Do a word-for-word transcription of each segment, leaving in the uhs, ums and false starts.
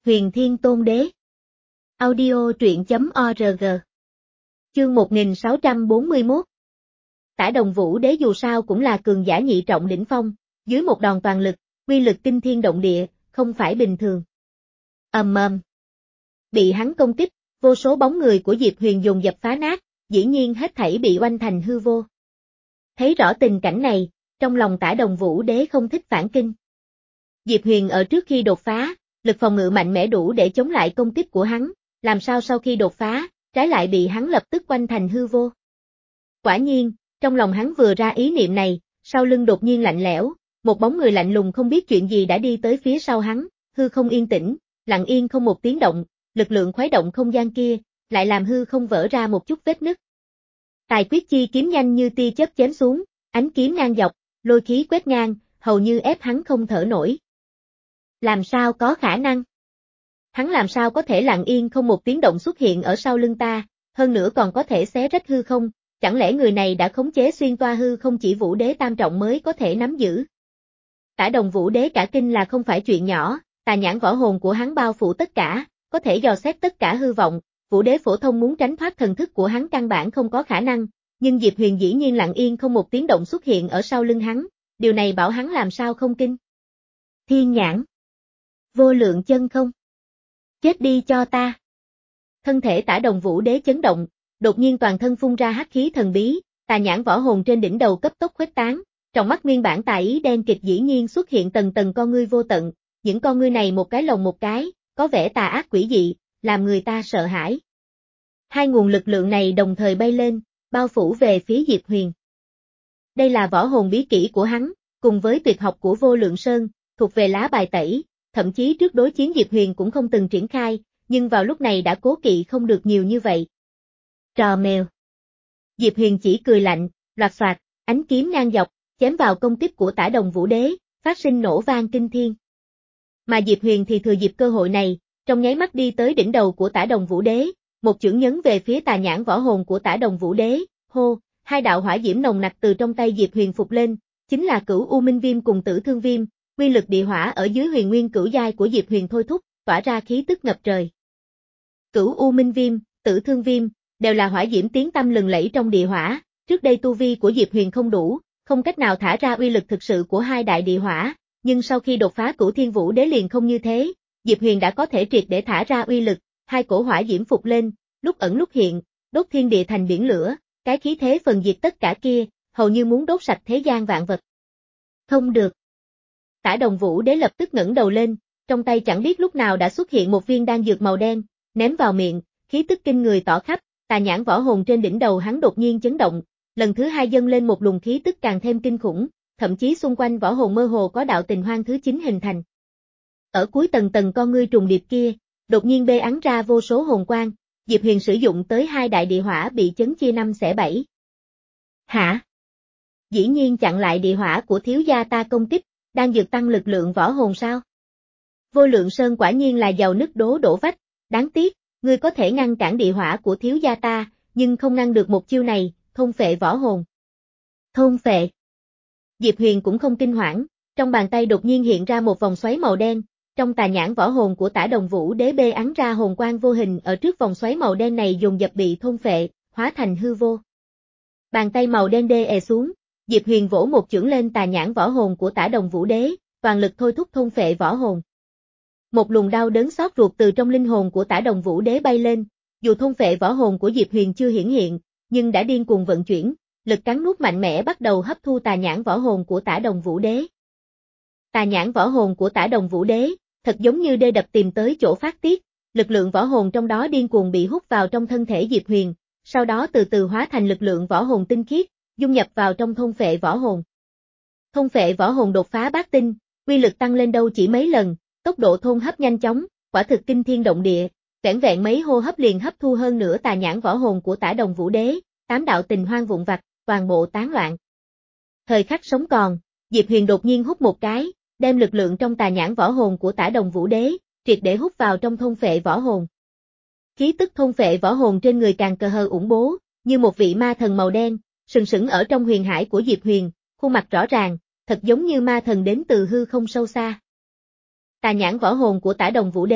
Huyền Thiên Tôn Đế. Audio truyện chấm org. Chương một nghìn sáu trăm bốn mươi mốt. Tả Đồng Vũ Đế dù sao cũng là cường giả nhị trọng đỉnh phong, dưới một đòn toàn lực, uy lực kinh thiên động địa, không phải bình thường. Ầm ầm. Bị hắn công kích, vô số bóng người của Diệp Huyền dồn dập phá nát, dĩ nhiên hết thảy bị oanh thành hư vô. Thấy rõ tình cảnh này, trong lòng Tả Đồng Vũ Đế không thích phản kinh. Diệp Huyền ở trước khi đột phá, lực phòng ngự mạnh mẽ đủ để chống lại công kích của hắn, làm sao sau khi đột phá, trái lại bị hắn lập tức quanh thành hư vô. Quả nhiên, trong lòng hắn vừa ra ý niệm này, sau lưng đột nhiên lạnh lẽo, một bóng người lạnh lùng không biết chuyện gì đã đi tới phía sau hắn, hư không yên tĩnh, lặng yên không một tiếng động, lực lượng khuấy động không gian kia, lại làm hư không vỡ ra một chút vết nứt. Tài quyết chi kiếm nhanh như tia chớp chém xuống, ánh kiếm ngang dọc, lôi khí quét ngang, hầu như ép hắn không thở nổi. Làm sao có khả năng? Hắn làm sao có thể lặng yên không một tiếng động xuất hiện ở sau lưng ta, hơn nữa còn có thể xé rách hư không, chẳng lẽ người này đã khống chế xuyên toa hư không chỉ Vũ Đế tam trọng mới có thể nắm giữ? Tả Đồng Vũ Đế cả kinh là không phải chuyện nhỏ, tà nhãn võ hồn của hắn bao phủ tất cả, có thể dò xét tất cả hư vọng, Vũ Đế phổ thông muốn tránh thoát thần thức của hắn căn bản không có khả năng, nhưng Diệp Huyền dĩ nhiên lặng yên không một tiếng động xuất hiện ở sau lưng hắn, điều này bảo hắn làm sao không kinh. Thiên nhãn. Vô lượng chân không. Chết đi cho ta. Thân thể Tả Đồng Vũ Đế chấn động, đột nhiên toàn thân phun ra hắc khí thần bí, tà nhãn võ hồn trên đỉnh đầu cấp tốc khuếch tán, trong mắt nguyên bản tà ý đen kịch dĩ nhiên xuất hiện tầng tầng con ngươi vô tận, những con ngươi này một cái lồng một cái, có vẻ tà ác quỷ dị, làm người ta sợ hãi. Hai nguồn lực lượng này đồng thời bay lên, bao phủ về phía Diệp Huyền. Đây là võ hồn bí kỹ của hắn, cùng với tuyệt học của Vô Lượng Sơn, thuộc về lá bài tẩy. Thậm chí trước đối chiến Diệp Huyền cũng không từng triển khai, nhưng vào lúc này đã cố kỵ không được nhiều như vậy. Trò mèo. Diệp Huyền chỉ cười lạnh, loạt xoạt, ánh kiếm ngang dọc, chém vào công kích của Tả Đồng Vũ Đế, phát sinh nổ vang kinh thiên. Mà Diệp Huyền thì thừa dịp cơ hội này, trong nháy mắt đi tới đỉnh đầu của Tả Đồng Vũ Đế, một chưởng nhấn về phía tà nhãn võ hồn của Tả Đồng Vũ Đế, hô, hai đạo hỏa diễm nồng nặc từ trong tay Diệp Huyền phục lên, chính là Cửu U Minh Viêm cùng Tử Thương Viêm. Quy lực địa hỏa ở dưới huyền nguyên cửu giai của Diệp Huyền thôi thúc, tỏa ra khí tức ngập trời. Cửu U Minh Viêm, Tử Thương Viêm, đều là hỏa diễm tiếng tăm lừng lẫy trong địa hỏa, trước đây tu vi của Diệp Huyền không đủ, không cách nào thả ra uy lực thực sự của hai đại địa hỏa, nhưng sau khi đột phá Cửu Thiên Vũ Đế liền không như thế, Diệp Huyền đã có thể triệt để thả ra uy lực, hai cổ hỏa diễm phục lên, lúc ẩn lúc hiện, đốt thiên địa thành biển lửa, cái khí thế phần diệt tất cả kia, hầu như muốn đốt sạch thế gian vạn vật. Không được. Tả Đồng Vũ Đế lập tức ngẩng đầu lên, trong tay chẳng biết lúc nào đã xuất hiện một viên đan dược màu đen, ném vào miệng, khí tức kinh người tỏ khắp, tà nhãn võ hồn trên đỉnh đầu hắn đột nhiên chấn động, lần thứ hai dâng lên một luồng khí tức càng thêm kinh khủng, thậm chí xung quanh võ hồn mơ hồ có đạo tình hoang thứ chín hình thành. Ở cuối tầng tầng con ngươi trùng điệp kia, đột nhiên bê ắn ra vô số hồn quang, Diệp Huyền sử dụng tới hai đại địa hỏa bị chấn chia năm xẻ bảy. Hả? Dĩ nhiên chặn lại địa hỏa của thiếu gia ta công kích. Đang dược tăng lực lượng võ hồn sao? Vô Lượng Sơn quả nhiên là giàu nứt đố đổ vách, đáng tiếc, ngươi có thể ngăn cản địa hỏa của thiếu gia ta, nhưng không ngăn được một chiêu này, thôn phệ võ hồn. Thôn phệ. Diệp Huyền cũng không kinh hoảng, trong bàn tay đột nhiên hiện ra một vòng xoáy màu đen, trong tà nhãn võ hồn của Tả Đồng Vũ Đế bê ắn ra hồn quang vô hình ở trước vòng xoáy màu đen này dồn dập bị thôn phệ, hóa thành hư vô. Bàn tay màu đen đê è xuống. Diệp Huyền vỗ một chưởng lên tà nhãn võ hồn của Tả Đồng Vũ Đế, toàn lực thôi thúc thôn phệ võ hồn. Một luồng đau đớn xót ruột từ trong linh hồn của Tả Đồng Vũ Đế bay lên, dù thôn phệ võ hồn của Diệp Huyền chưa hiển hiện, nhưng đã điên cuồng vận chuyển, lực cắn nuốt mạnh mẽ bắt đầu hấp thu tà nhãn võ hồn của Tả Đồng Vũ Đế. Tà nhãn võ hồn của Tả Đồng Vũ Đế, thật giống như đê đập tìm tới chỗ phát tiết, lực lượng võ hồn trong đó điên cuồng bị hút vào trong thân thể Diệp Huyền, sau đó từ từ hóa thành lực lượng võ hồn tinh khiết, dung nhập vào trong thôn phệ võ hồn. Thôn phệ võ hồn đột phá bát tinh, uy lực tăng lên đâu chỉ mấy lần, tốc độ thôn hấp nhanh chóng, quả thực kinh thiên động địa, vẻn vẹn mấy hô hấp liền hấp thu hơn nửa tà nhãn võ hồn của Tả Đồng Vũ Đế, tám đạo tình hoang vụn vặt, toàn bộ tán loạn. Thời khắc sống còn, Diệp Huyền đột nhiên hút một cái, đem lực lượng trong tà nhãn võ hồn của Tả Đồng Vũ Đế, triệt để hút vào trong thôn phệ võ hồn. Khí tức thôn phệ võ hồn trên người càng cờ hờ ủng bố, như một vị ma thần màu đen, sừng sững ở trong huyền hải của Diệp Huyền, khuôn mặt rõ ràng, thật giống như ma thần đến từ hư không sâu xa. Tà nhãn võ hồn của Tả Đồng Vũ Đế,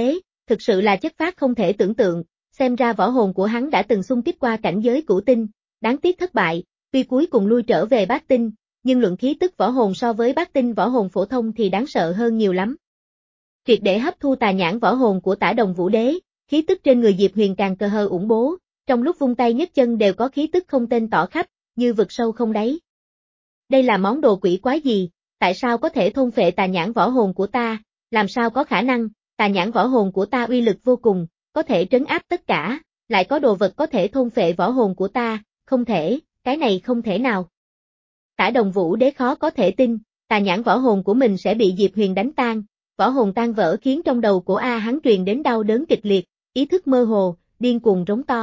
thực sự là chất phác không thể tưởng tượng, xem ra võ hồn của hắn đã từng xung kích qua cảnh giới cửu tinh, đáng tiếc thất bại, tuy cuối cùng lui trở về bát tinh, nhưng luận khí tức võ hồn so với bát tinh võ hồn phổ thông thì đáng sợ hơn nhiều lắm. Triệt để hấp thu tà nhãn võ hồn của Tả Đồng Vũ Đế, khí tức trên người Diệp Huyền càng cờ hờ ủng bố, trong lúc vung tay nhấc chân đều có khí tức không tên tỏ khắp, như vực sâu không đáy. Đây là món đồ quỷ quái gì, tại sao có thể thôn phệ tà nhãn võ hồn của ta, làm sao có khả năng, tà nhãn võ hồn của ta uy lực vô cùng, có thể trấn áp tất cả, lại có đồ vật có thể thôn phệ võ hồn của ta, không thể, cái này không thể nào. Tả Đồng Vũ Đế khó có thể tin, tà nhãn võ hồn của mình sẽ bị Diệp Huyền đánh tan, võ hồn tan vỡ khiến trong đầu của A hắn truyền đến đau đớn kịch liệt, ý thức mơ hồ, điên cuồng rống to.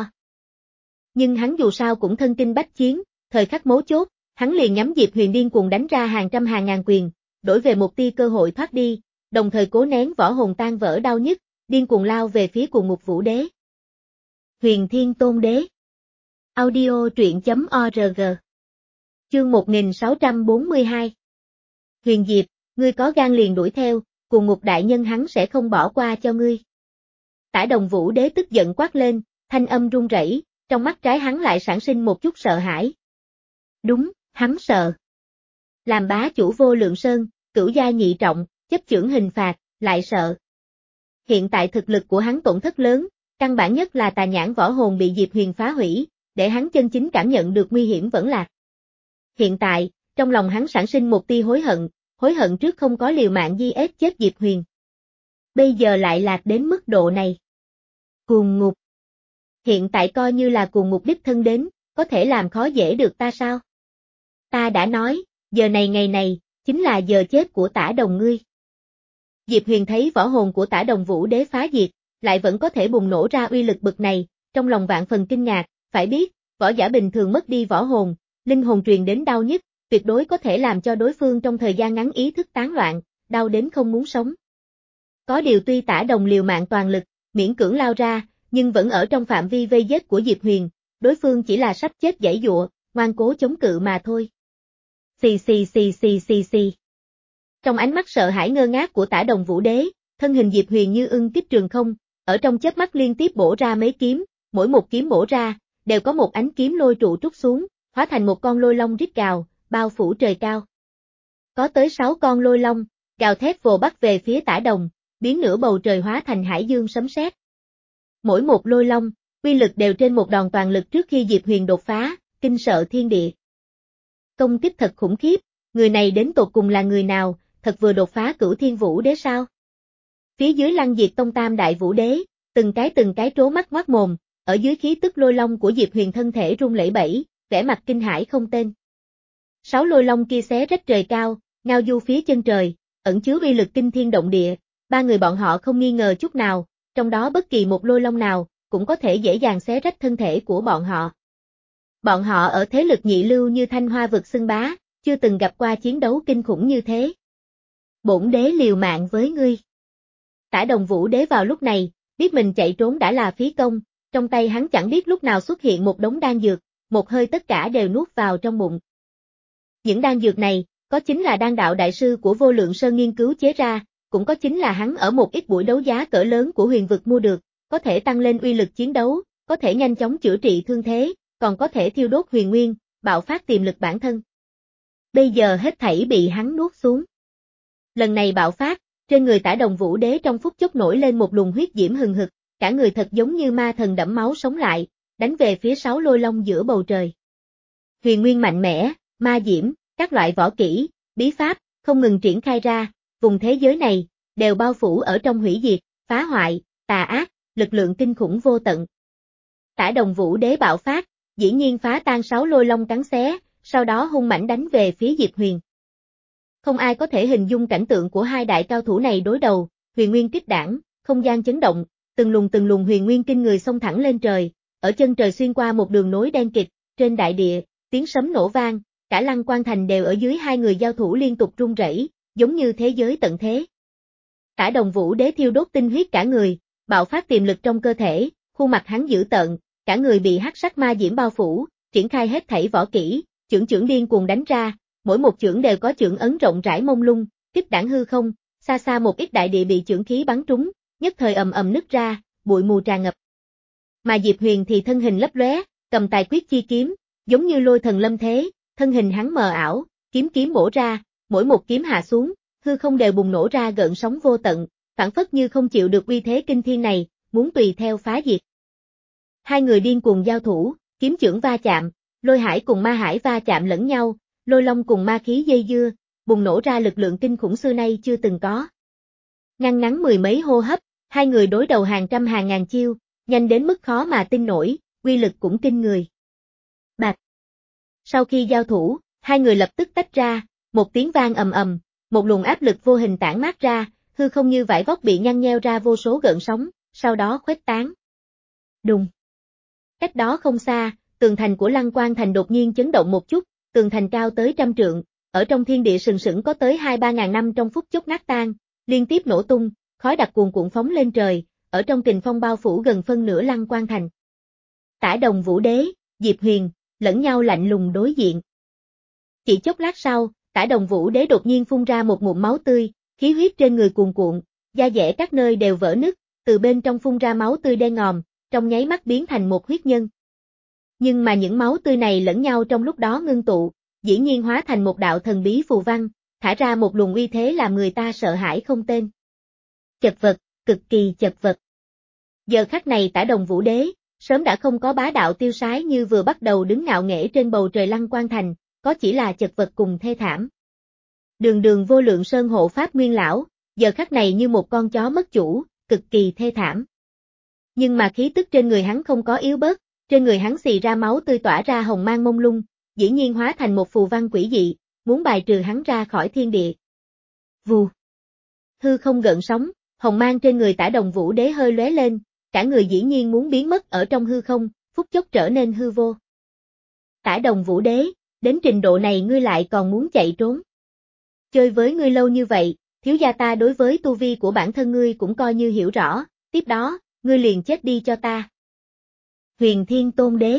Nhưng hắn dù sao cũng thân kinh bách chiến, thời khắc mấu chốt, hắn liền nhắm Diệp Huyền điên cuồng đánh ra hàng trăm hàng ngàn quyền, đổi về một tia cơ hội thoát đi, đồng thời cố nén võ hồn tan vỡ đau nhức, điên cuồng lao về phía Cuồng Ngục Vũ Đế. Huyền Thiên Tôn Đế. Audio truyện chấm org. Chương một nghìn sáu trăm bốn mươi hai. Huyền Diệp, ngươi có gan liền đuổi theo, Cuồng Ngục đại nhân hắn sẽ không bỏ qua cho ngươi. Tả Đồng Vũ Đế tức giận quát lên, thanh âm run rẩy, trong mắt trái hắn lại sản sinh một chút sợ hãi. Đúng, hắn sợ. Làm bá chủ Vô Lượng Sơn, cửu gia nhị trọng, chấp chưởng hình phạt, lại sợ. Hiện tại thực lực của hắn tổn thất lớn, căn bản nhất là tà nhãn võ hồn bị Diệp Huyền phá hủy, để hắn chân chính cảm nhận được nguy hiểm vẫn lạc. Hiện tại, trong lòng hắn sản sinh một tia hối hận, hối hận trước không có liều mạng di ép chết Diệp Huyền. Bây giờ lại lạc đến mức độ này. Cuồng Ngục. Hiện tại coi như là Cuồng Ngục đích thân đến, có thể làm khó dễ được ta sao? Ta đã nói, giờ này ngày này, chính là giờ chết của Tả Đồng ngươi. Diệp Huyền thấy võ hồn của Tả Đồng Vũ Đế phá diệt, lại vẫn có thể bùng nổ ra uy lực bực này, trong lòng vạn phần kinh ngạc, phải biết, võ giả bình thường mất đi võ hồn, linh hồn truyền đến đau nhức, tuyệt đối có thể làm cho đối phương trong thời gian ngắn ý thức tán loạn, đau đến không muốn sống. Có điều tuy Tả Đồng liều mạng toàn lực, miễn cưỡng lao ra, nhưng vẫn ở trong phạm vi vây giết của Diệp Huyền, đối phương chỉ là sắp chết giãy giụa, ngoan cố chống cự mà thôi. Xì xì xì xì xì xì. Trong ánh mắt sợ hãi ngơ ngác của Tả Đồng Vũ Đế, thân hình Diệp Huyền như ưng kích trường không, ở trong chớp mắt liên tiếp bổ ra mấy kiếm, mỗi một kiếm bổ ra, đều có một ánh kiếm lôi trụ trút xuống, hóa thành một con lôi long rít gào, bao phủ trời cao. Có tới sáu con lôi long, gào thét vồ bắt về phía Tả Đồng, biến nửa bầu trời hóa thành hải dương sấm sét. Mỗi một lôi long, uy lực đều trên một đòn toàn lực trước khi Diệp Huyền đột phá, kinh sợ thiên địa. Công kích thật khủng khiếp, người này đến tột cùng là người nào, thật vừa đột phá Cửu Thiên Vũ Đế sao? Phía dưới Lăng Diệt Tông Tam Đại Vũ Đế, từng cái từng cái trố mắt ngoác mồm, ở dưới khí tức lôi long của Diệp Huyền thân thể rung lẩy bẩy, vẻ mặt kinh hãi không tên. Sáu lôi long kia xé rách trời cao, ngao du phía chân trời, ẩn chứa uy lực kinh thiên động địa, ba người bọn họ không nghi ngờ chút nào, trong đó bất kỳ một lôi long nào, cũng có thể dễ dàng xé rách thân thể của bọn họ. Bọn họ ở thế lực nhị lưu như Thanh Hoa vực xưng bá, chưa từng gặp qua chiến đấu kinh khủng như thế. Bổn đế liều mạng với ngươi. Tả Đồng Vũ Đế vào lúc này, biết mình chạy trốn đã là phí công, trong tay hắn chẳng biết lúc nào xuất hiện một đống đan dược, một hơi tất cả đều nuốt vào trong bụng. Những đan dược này, có chính là đan đạo đại sư của Vô Lượng Sơn nghiên cứu chế ra, cũng có chính là hắn ở một ít buổi đấu giá cỡ lớn của huyền vực mua được, có thể tăng lên uy lực chiến đấu, có thể nhanh chóng chữa trị thương thế, còn có thể thiêu đốt huyền nguyên, bạo phát tiềm lực bản thân. Bây giờ hết thảy bị hắn nuốt xuống. Lần này bạo phát, trên người Tả Đồng Vũ Đế trong phút chốc nổi lên một luồng huyết diễm hừng hực, cả người thật giống như ma thần đẫm máu sống lại, đánh về phía sáu lôi long giữa bầu trời. Huyền nguyên mạnh mẽ, ma diễm, các loại võ kỹ, bí pháp, không ngừng triển khai ra, vùng thế giới này, đều bao phủ ở trong hủy diệt, phá hoại, tà ác, lực lượng kinh khủng vô tận. Tả Đồng Vũ Đế bạo phát, dĩ nhiên phá tan sáu lôi long cắn xé, sau đó hung mãnh đánh về phía Diệp Huyền. Không ai có thể hình dung cảnh tượng của hai đại cao thủ này đối đầu, huyền nguyên kích đảng, không gian chấn động, từng luồng từng luồng huyền nguyên kinh người xông thẳng lên trời, ở chân trời xuyên qua một đường nối đen kịt, trên đại địa, tiếng sấm nổ vang, cả Lăng Quan Thành đều ở dưới hai người giao thủ liên tục rung rẩy, giống như thế giới tận thế. Tả Đồng Vũ Đế thiêu đốt tinh huyết cả người, bạo phát tiềm lực trong cơ thể, khuôn mặt hắn dữ tợn, cả người bị hắc sắc ma diễm bao phủ, triển khai hết thảy võ kỹ, chưởng chưởng điên cuồng đánh ra, mỗi một chưởng đều có chưởng ấn rộng rãi mông lung, kích đảng hư không, xa xa một ít đại địa bị chưởng khí bắn trúng, nhất thời ầm ầm nứt ra, bụi mù tràn ngập. Mà Diệp Huyền thì thân hình lấp lóe, cầm tài quyết chi kiếm, giống như lôi thần lâm thế, thân hình hắn mờ ảo, kiếm kiếm bổ ra, mỗi một kiếm hạ xuống, hư không đều bùng nổ ra gợn sóng vô tận, phảng phất như không chịu được uy thế kinh thiên này, muốn tùy theo phá diệt. Hai người điên cuồng giao thủ, kiếm chưởng va chạm, lôi hải cùng ma hải va chạm lẫn nhau, lôi long cùng ma khí dây dưa, bùng nổ ra lực lượng kinh khủng xưa nay chưa từng có. Ngăn ngắn mười mấy hô hấp, hai người đối đầu hàng trăm hàng ngàn chiêu, nhanh đến mức khó mà tin nổi, uy lực cũng kinh người. Bạc. Sau khi giao thủ, hai người lập tức tách ra, một tiếng vang ầm ầm, một luồng áp lực vô hình tản mát ra, hư không như vải vóc bị nhăn nheo ra vô số gợn sóng, sau đó khuếch tán. Đùng. Cách đó không xa, tường thành của Lăng Quan Thành đột nhiên chấn động một chút, tường thành cao tới trăm trượng, ở trong thiên địa sừng sững có tới hai ba ngàn năm trong phút chốc nát tan, liên tiếp nổ tung, khói đặc cuồn cuộn phóng lên trời, ở trong kình phong bao phủ gần phân nửa Lăng Quan Thành. Tả Đồng Vũ Đế, Diệp Huyền, lẫn nhau lạnh lùng đối diện. Chỉ chốc lát sau, Tả Đồng Vũ Đế đột nhiên phun ra một ngụm máu tươi, khí huyết trên người cuồn cuộn, da dẻ các nơi đều vỡ nứt, từ bên trong phun ra máu tươi đen ngòm, trong nháy mắt biến thành một huyết nhân. Nhưng mà những máu tươi này lẫn nhau trong lúc đó ngưng tụ, dĩ nhiên hóa thành một đạo thần bí phù văn, thả ra một luồng uy thế làm người ta sợ hãi không tên. Chật vật, cực kỳ chật vật. Giờ khắc này Tả Đồng Vũ Đế, sớm đã không có bá đạo tiêu sái như vừa bắt đầu đứng ngạo nghễ trên bầu trời Lăng Quan Thành, có chỉ là chật vật cùng thê thảm. Đường đường vô lượng sơn hộ pháp nguyên lão, giờ khắc này như một con chó mất chủ, cực kỳ thê thảm. Nhưng mà khí tức trên người hắn không có yếu bớt, trên người hắn xì ra máu tươi tỏa ra hồng mang mông lung, dĩ nhiên hóa thành một phù văn quỷ dị, muốn bài trừ hắn ra khỏi thiên địa. Vù. Hư không gợn sóng, hồng mang trên người Tả Đồng Vũ Đế hơi lóe lên, cả người dĩ nhiên muốn biến mất ở trong hư không, phút chốc trở nên hư vô. Tả Đồng Vũ Đế, đến trình độ này ngươi lại còn muốn chạy trốn. Chơi với ngươi lâu như vậy, thiếu gia ta đối với tu vi của bản thân ngươi cũng coi như hiểu rõ, tiếp đó, ngươi liền chết đi cho ta. Huyền Thiên Tôn Đế.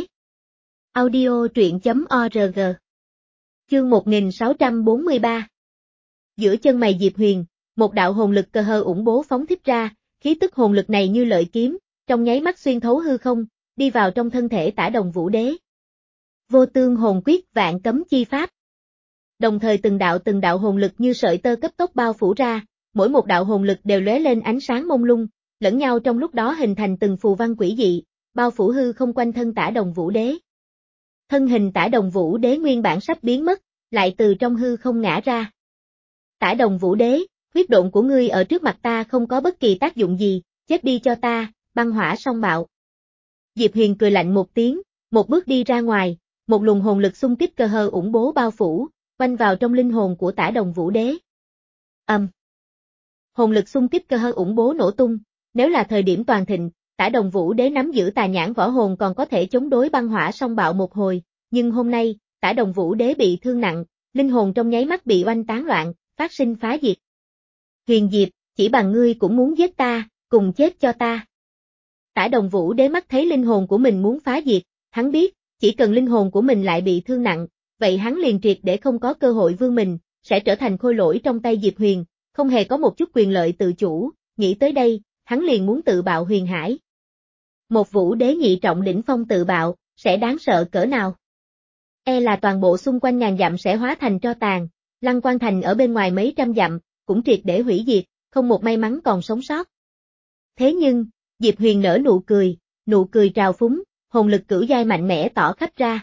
Audio truyện chấm org. Chương một nghìn sáu trăm bốn mươi ba. Giữa chân mày Diệp Huyền, một đạo hồn lực cơ hơ ủng bố phóng thích ra, khí tức hồn lực này như lợi kiếm, trong nháy mắt xuyên thấu hư không, đi vào trong thân thể Tả Đồng Vũ Đế. Vô tương hồn quyết vạn cấm chi pháp. Đồng thời từng đạo từng đạo hồn lực như sợi tơ cấp tốc bao phủ ra, mỗi một đạo hồn lực đều lóe lên ánh sáng mông lung, lẫn nhau trong lúc đó hình thành từng phù văn quỷ dị, bao phủ hư không quanh thân Tả Đồng Vũ Đế. Thân hình Tả Đồng Vũ Đế nguyên bản sắp biến mất, lại từ trong hư không ngã ra. Tả Đồng Vũ Đế, huyết độn của ngươi ở trước mặt ta không có bất kỳ tác dụng gì, chết đi cho ta, băng hỏa song bạo. Diệp Huyền cười lạnh một tiếng, một bước đi ra ngoài, một luồng hồn lực xung kích cơ hơ ủng bố bao phủ, quanh vào trong linh hồn của Tả Đồng Vũ Đế. Ầm. Um. Hồn lực xung kích cơ hơ ủng bố nổ tung, nếu là thời điểm toàn thịnh, Tả Đồng Vũ Đế nắm giữ tà nhãn võ hồn còn có thể chống đối băng hỏa song bạo một hồi, nhưng hôm nay, Tả Đồng Vũ Đế bị thương nặng, linh hồn trong nháy mắt bị oanh tán loạn, phát sinh phá diệt. Huyền Diệp, chỉ bằng ngươi cũng muốn giết ta, cùng chết cho ta. Tả Đồng Vũ Đế mắt thấy linh hồn của mình muốn phá diệt, hắn biết, chỉ cần linh hồn của mình lại bị thương nặng, vậy hắn liền triệt để không có cơ hội vươn mình, sẽ trở thành khôi lỗi trong tay Diệp Huyền, không hề có một chút quyền lợi tự chủ, nghĩ tới đây, hắn liền muốn tự bạo huyền hải. Một Vũ Đế nhị trọng đỉnh phong tự bạo, sẽ đáng sợ cỡ nào? E là toàn bộ xung quanh ngàn dặm sẽ hóa thành tro tàn, Lăng Quan Thành ở bên ngoài mấy trăm dặm, cũng triệt để hủy diệt, không một may mắn còn sống sót. Thế nhưng, Diệp Huyền nở nụ cười, nụ cười trào phúng, hồn lực cửu giai mạnh mẽ tỏ khắp ra.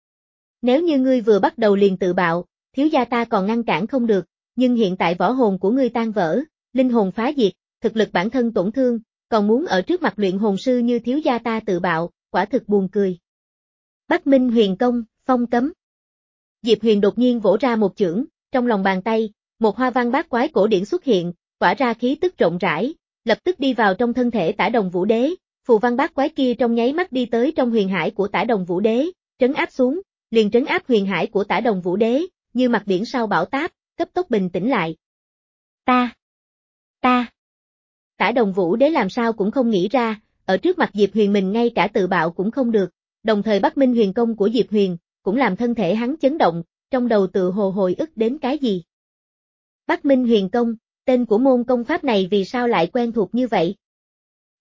Nếu như ngươi vừa bắt đầu liền tự bạo, thiếu gia ta còn ngăn cản không được, nhưng hiện tại võ hồn của ngươi tan vỡ, linh hồn phá diệt, thực lực bản thân tổn thương, còn muốn ở trước mặt luyện hồn sư như thiếu gia ta tự bạo, quả thực buồn cười. Bắc Minh Huyền Công, phong cấm. Diệp Huyền đột nhiên vỗ ra một chưởng, trong lòng bàn tay, một hoa văn bát quái cổ điển xuất hiện, tỏa ra khí tức rộng rãi, lập tức đi vào trong thân thể Tả Đồng Vũ Đế, phù văn bát quái kia trong nháy mắt đi tới trong huyền hải của Tả Đồng Vũ Đế, trấn áp xuống, liền trấn áp huyền hải của Tả Đồng Vũ Đế, như mặt biển sau bão táp, cấp tốc bình tĩnh lại. Ta, ta. Tả Đồng Vũ Đế làm sao cũng không nghĩ ra, ở trước mặt Diệp Huyền mình ngay cả tự bạo cũng không được, đồng thời Bắc Minh Huyền Công của Diệp Huyền, cũng làm thân thể hắn chấn động, trong đầu tự hồ hồi ức đến cái gì. Bắc Minh Huyền Công, tên của môn công pháp này vì sao lại quen thuộc như vậy?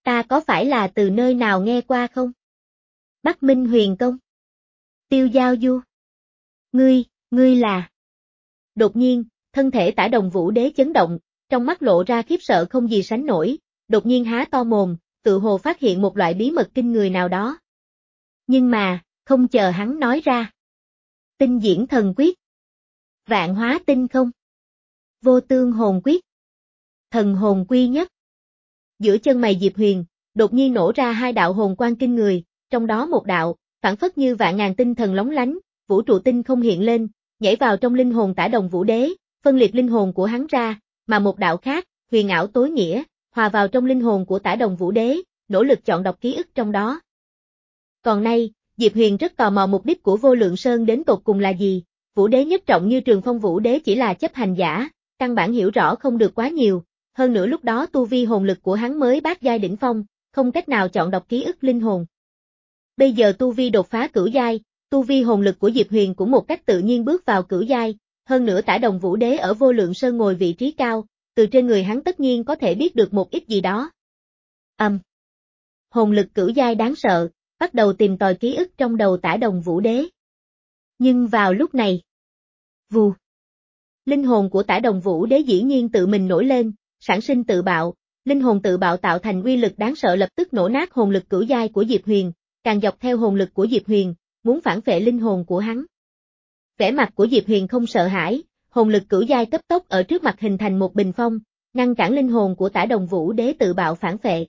Ta có phải là từ nơi nào nghe qua không? Bắc Minh Huyền Công. Tiêu Giao Du. Ngươi, ngươi là... Đột nhiên, thân thể Tả Đồng Vũ Đế chấn động, trong mắt lộ ra khiếp sợ không gì sánh nổi, đột nhiên há to mồm, tự hồ phát hiện một loại bí mật kinh người nào đó. Nhưng mà, không chờ hắn nói ra. Tinh Diễn Thần Quyết. Vạn Hóa Tinh Không. Vô Tương Hồn Quyết. Thần Hồn Quy Nhất. Giữa chân mày Diệp Huyền, đột nhiên nổ ra hai đạo hồn quang kinh người, trong đó một đạo, phản phất như vạn ngàn tinh thần lóng lánh, vũ trụ tinh không hiện lên, nhảy vào trong linh hồn Tả Đồng Vũ Đế, phân liệt linh hồn của hắn ra, mà một đạo khác, huyền ảo tối nghĩa, hòa vào trong linh hồn của Tả Đồng Vũ Đế, nỗ lực chọn đọc ký ức trong đó. Còn nay, Diệp Huyền rất tò mò mục đích của Vô Lượng Sơn đến tột cùng là gì, Vũ Đế nhất trọng như Trường Phong Vũ Đế chỉ là chấp hành giả, căn bản hiểu rõ không được quá nhiều, hơn nữa lúc đó tu vi hồn lực của hắn mới bát giai đỉnh phong, không cách nào chọn đọc ký ức linh hồn. Bây giờ tu vi đột phá cửu giai, tu vi hồn lực của Diệp Huyền cũng một cách tự nhiên bước vào cửu giai, hơn nữa Tả Đồng Vũ Đế ở Vô Lượng Sơn ngồi vị trí cao, từ trên người hắn tất nhiên có thể biết được một ít gì đó. Âm. Um. Hồn lực cửu giai đáng sợ, bắt đầu tìm tòi ký ức trong đầu Tả Đồng Vũ Đế. Nhưng vào lúc này, vù, linh hồn của Tả Đồng Vũ Đế dĩ nhiên tự mình nổi lên, sản sinh tự bạo, linh hồn tự bạo tạo thành uy lực đáng sợ lập tức nổ nát hồn lực cửu giai của Diệp Huyền, càng dọc theo hồn lực của Diệp Huyền, muốn phản phệ linh hồn của hắn. Vẻ mặt của Diệp Huyền không sợ hãi, hồn lực cửu giai cấp tốc ở trước mặt hình thành một bình phong, ngăn cản linh hồn của Tả Đồng Vũ Đế tự bạo phản phệ.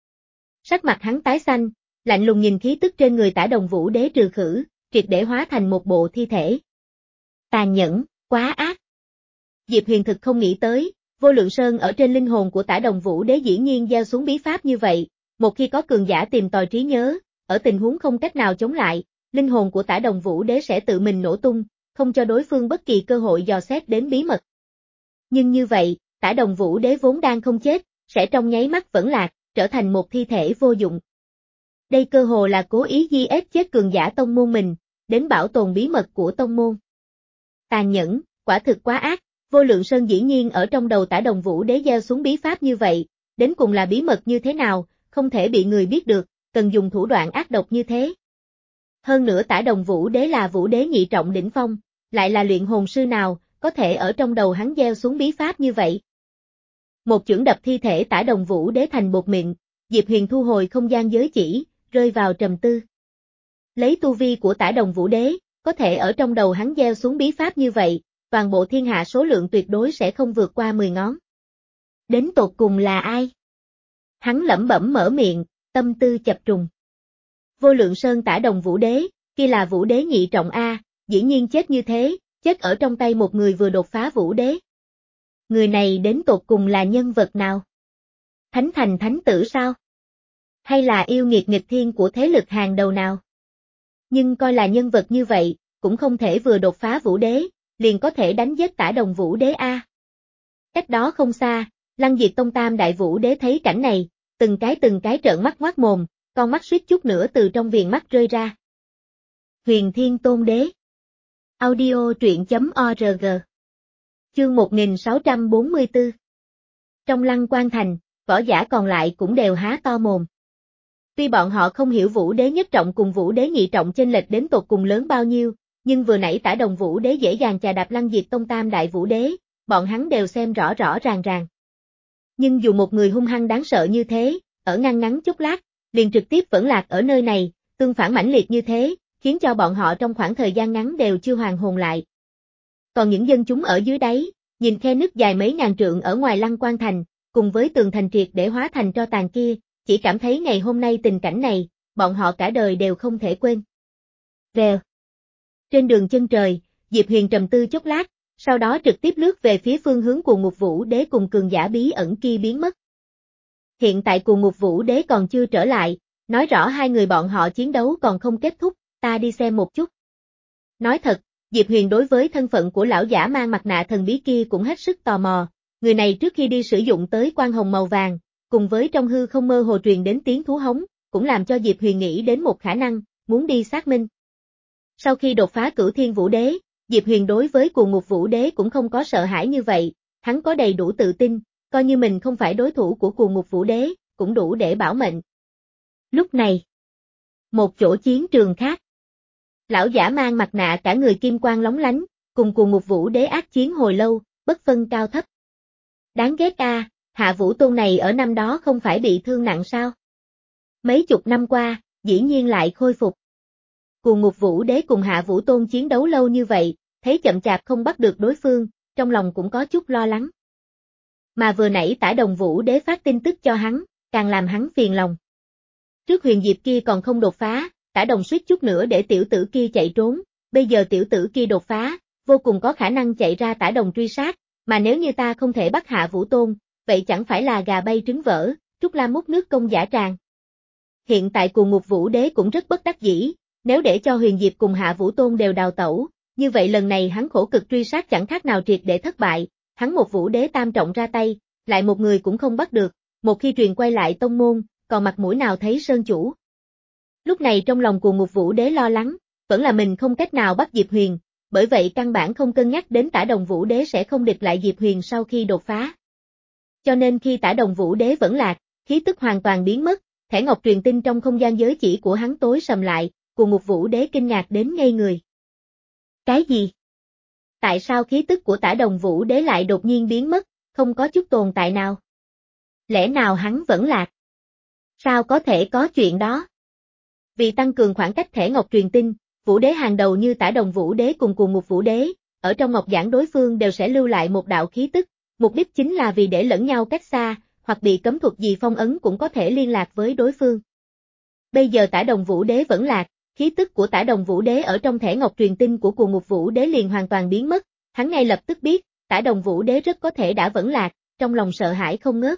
Sắc mặt hắn tái xanh, lạnh lùng nhìn khí tức trên người Tả Đồng Vũ Đế trừ khử, triệt để hóa thành một bộ thi thể. Tàn nhẫn, quá ác. Diệp Huyền thực không nghĩ tới, Vô Lượng Sơn ở trên linh hồn của Tả Đồng Vũ Đế dĩ nhiên gieo xuống bí pháp như vậy, một khi có cường giả tìm tòi trí nhớ, ở tình huống không cách nào chống lại, linh hồn của Tả Đồng Vũ Đế sẽ tự mình nổ tung, không cho đối phương bất kỳ cơ hội dò xét đến bí mật. Nhưng như vậy, Tả Đồng Vũ Đế vốn đang không chết, sẽ trong nháy mắt vẫn lạc, trở thành một thi thể vô dụng. Đây cơ hồ là cố ý di ép chết cường giả tông môn mình, đến bảo tồn bí mật của tông môn. Tàn nhẫn, quả thực quá ác, Vô Lượng Sơn dĩ nhiên ở trong đầu Tả Đồng Vũ Đế gieo xuống bí pháp như vậy, đến cùng là bí mật như thế nào, không thể bị người biết được, cần dùng thủ đoạn ác độc như thế. Hơn nữa Tả Đồng Vũ Đế là Vũ Đế nhị trọng đỉnh phong, lại là luyện hồn sư nào, có thể ở trong đầu hắn gieo xuống bí pháp như vậy. Một chưởng đập thi thể Tả Đồng Vũ Đế thành bột mịn, Diệp Huyền thu hồi không gian giới chỉ, rơi vào trầm tư. Lấy tu vi của Tả Đồng Vũ Đế, có thể ở trong đầu hắn gieo xuống bí pháp như vậy, toàn bộ thiên hạ số lượng tuyệt đối sẽ không vượt qua mười ngón. Đến tột cùng là ai? Hắn lẩm bẩm mở miệng, tâm tư chập trùng. Vô Lượng Sơn Tả Đồng Vũ Đế, kia là Vũ Đế nhị trọng A, dĩ nhiên chết như thế, chết ở trong tay một người vừa đột phá Vũ Đế. Người này đến tột cùng là nhân vật nào? Thánh thành thánh tử sao? Hay là yêu nghiệt nghịch thiên của thế lực hàng đầu nào? Nhưng coi là nhân vật như vậy, cũng không thể vừa đột phá Vũ Đế, liền có thể đánh giết Tả Đồng Vũ Đế A. Cách đó không xa, Lăng Diệt Tông Tam Đại Vũ Đế thấy cảnh này, từng cái từng cái trợn mắt ngoác mồm, con mắt suýt chút nữa từ trong viền mắt rơi ra. Huyền Thiên Tôn Đế. Audio truyện chấm org. Chương một nghìn sáu trăm bốn mươi tư. Trong Lăng Quan Thành, võ giả còn lại cũng đều há to mồm. Tuy bọn họ không hiểu Vũ Đế nhất trọng cùng Vũ Đế nhị trọng chênh lệch đến tột cùng lớn bao nhiêu, nhưng vừa nãy Tả Đồng Vũ Đế dễ dàng chà đạp Lăng Diệt Tông Tam Đại Vũ Đế, bọn hắn đều xem rõ rõ ràng ràng. Nhưng dù một người hung hăng đáng sợ như thế, ở ngăn ngắn chốc lát, liền trực tiếp vẫn lạc ở nơi này, tương phản mãnh liệt như thế, khiến cho bọn họ trong khoảng thời gian ngắn đều chưa hoàn hồn lại. Còn những dân chúng ở dưới đáy, nhìn khe nứt dài mấy ngàn trượng ở ngoài Lăng Quan Thành, cùng với tường thành triệt để hóa thành tro tàn kia, chỉ cảm thấy ngày hôm nay tình cảnh này, bọn họ cả đời đều không thể quên. Rèo. Trên đường chân trời, Diệp Huyền trầm tư chốc lát, sau đó trực tiếp lướt về phía phương hướng Cuồng Ngục Vũ Đế cùng cường giả bí ẩn kia biến mất. Hiện tại Cuồng Ngục Vũ Đế còn chưa trở lại, nói rõ hai người bọn họ chiến đấu còn không kết thúc, ta đi xem một chút. Nói thật, Diệp Huyền đối với thân phận của lão giả mang mặt nạ thần bí kia cũng hết sức tò mò, người này trước khi đi sử dụng tới quan hồng màu vàng, cùng với trong hư không mơ hồ truyền đến tiếng thú hống, cũng làm cho Diệp Huyền nghĩ đến một khả năng, muốn đi xác minh. Sau khi đột phá Cửu Thiên Vũ Đế, Diệp Huyền đối với Cuồng Ngục Vũ Đế cũng không có sợ hãi như vậy, hắn có đầy đủ tự tin, coi như mình không phải đối thủ của Cuồng Ngục Vũ Đế, cũng đủ để bảo mệnh. Lúc này, một chỗ chiến trường khác, lão giả mang mặt nạ cả người kim quang lóng lánh, cùng Cuồng Ngục Vũ Đế ác chiến hồi lâu, bất phân cao thấp. Đáng ghét a, Hạ Vũ Tôn này ở năm đó không phải bị thương nặng sao? Mấy chục năm qua, dĩ nhiên lại khôi phục. Cuồng Ngục Vũ Đế cùng Hạ Vũ Tôn chiến đấu lâu như vậy, thấy chậm chạp không bắt được đối phương, trong lòng cũng có chút lo lắng. Mà vừa nãy Tả Đồng Vũ Đế phát tin tức cho hắn, càng làm hắn phiền lòng. Trước Huyền Diệp kia còn không đột phá, Tả Đồng suýt chút nữa để tiểu tử kia chạy trốn, bây giờ tiểu tử kia đột phá, vô cùng có khả năng chạy ra Tả Đồng truy sát, mà nếu như ta không thể bắt Hạ Vũ Tôn, vậy chẳng phải là gà bay trứng vỡ, Trúc Lam múc nước công giả tràng. Hiện tại Cuồng Ngục Vũ Đế cũng rất bất đắc dĩ, nếu để cho Huyền Diệp cùng Hạ Vũ Tôn đều đào tẩu, như vậy lần này hắn khổ cực truy sát chẳng khác nào triệt để thất bại, hắn một Vũ Đế tam trọng ra tay, lại một người cũng không bắt được, một khi truyền quay lại tông môn, còn mặt mũi nào thấy sơn chủ. Lúc này trong lòng Cuồng Ngục Vũ Đế lo lắng, vẫn là mình không cách nào bắt Diệp Huyền, bởi vậy căn bản không cân nhắc đến Tả Đồng Vũ Đế sẽ không địch lại Diệp Huyền sau khi đột phá. Cho nên khi Tả Đồng Vũ Đế vẫn lạc, khí tức hoàn toàn biến mất, thẻ ngọc truyền tin trong không gian giới chỉ của hắn tối sầm lại, Cuồng Ngục Vũ Đế kinh ngạc đến ngây người. Cái gì? Tại sao khí tức của Tả Đồng Vũ Đế lại đột nhiên biến mất, không có chút tồn tại nào? Lẽ nào hắn vẫn lạc? Sao có thể có chuyện đó? Vì tăng cường khoảng cách thẻ ngọc truyền tin, Vũ Đế hàng đầu như Tả Đồng Vũ Đế cùng Cuồng Ngục Vũ Đế, ở trong ngọc giản đối phương đều sẽ lưu lại một đạo khí tức, mục đích chính là vì để lẫn nhau cách xa, hoặc bị cấm thuật gì phong ấn cũng có thể liên lạc với đối phương. Bây giờ Tả Đồng Vũ Đế vẫn lạc, khí tức của Tả Đồng Vũ Đế ở trong thẻ ngọc truyền tin của Cuồng Ngục Vũ Đế liền hoàn toàn biến mất, hắn ngay lập tức biết, Tả Đồng Vũ Đế rất có thể đã vẫn lạc, trong lòng sợ hãi không ngớt.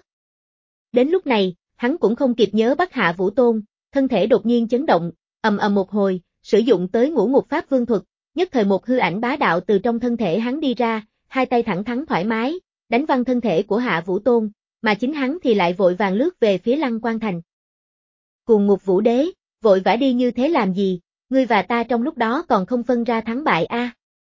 Đến lúc này, hắn cũng không kịp nhớ bắt Hạ Vũ Tôn, thân thể đột nhiên chấn động, ầm ầm một hồi, sử dụng tới Ngũ Ngục Pháp Vương thuật, nhất thời một hư ảnh bá đạo từ trong thân thể hắn đi ra, hai tay thẳng thắn thoải mái, đánh văng thân thể của Hạ Vũ Tôn, mà chính hắn thì lại vội vàng lướt về phía Lăng Quan Thành. Cuồng Ngục Vũ Đế, vội vã đi như thế làm gì, ngươi và ta trong lúc đó còn không phân ra thắng bại a. À?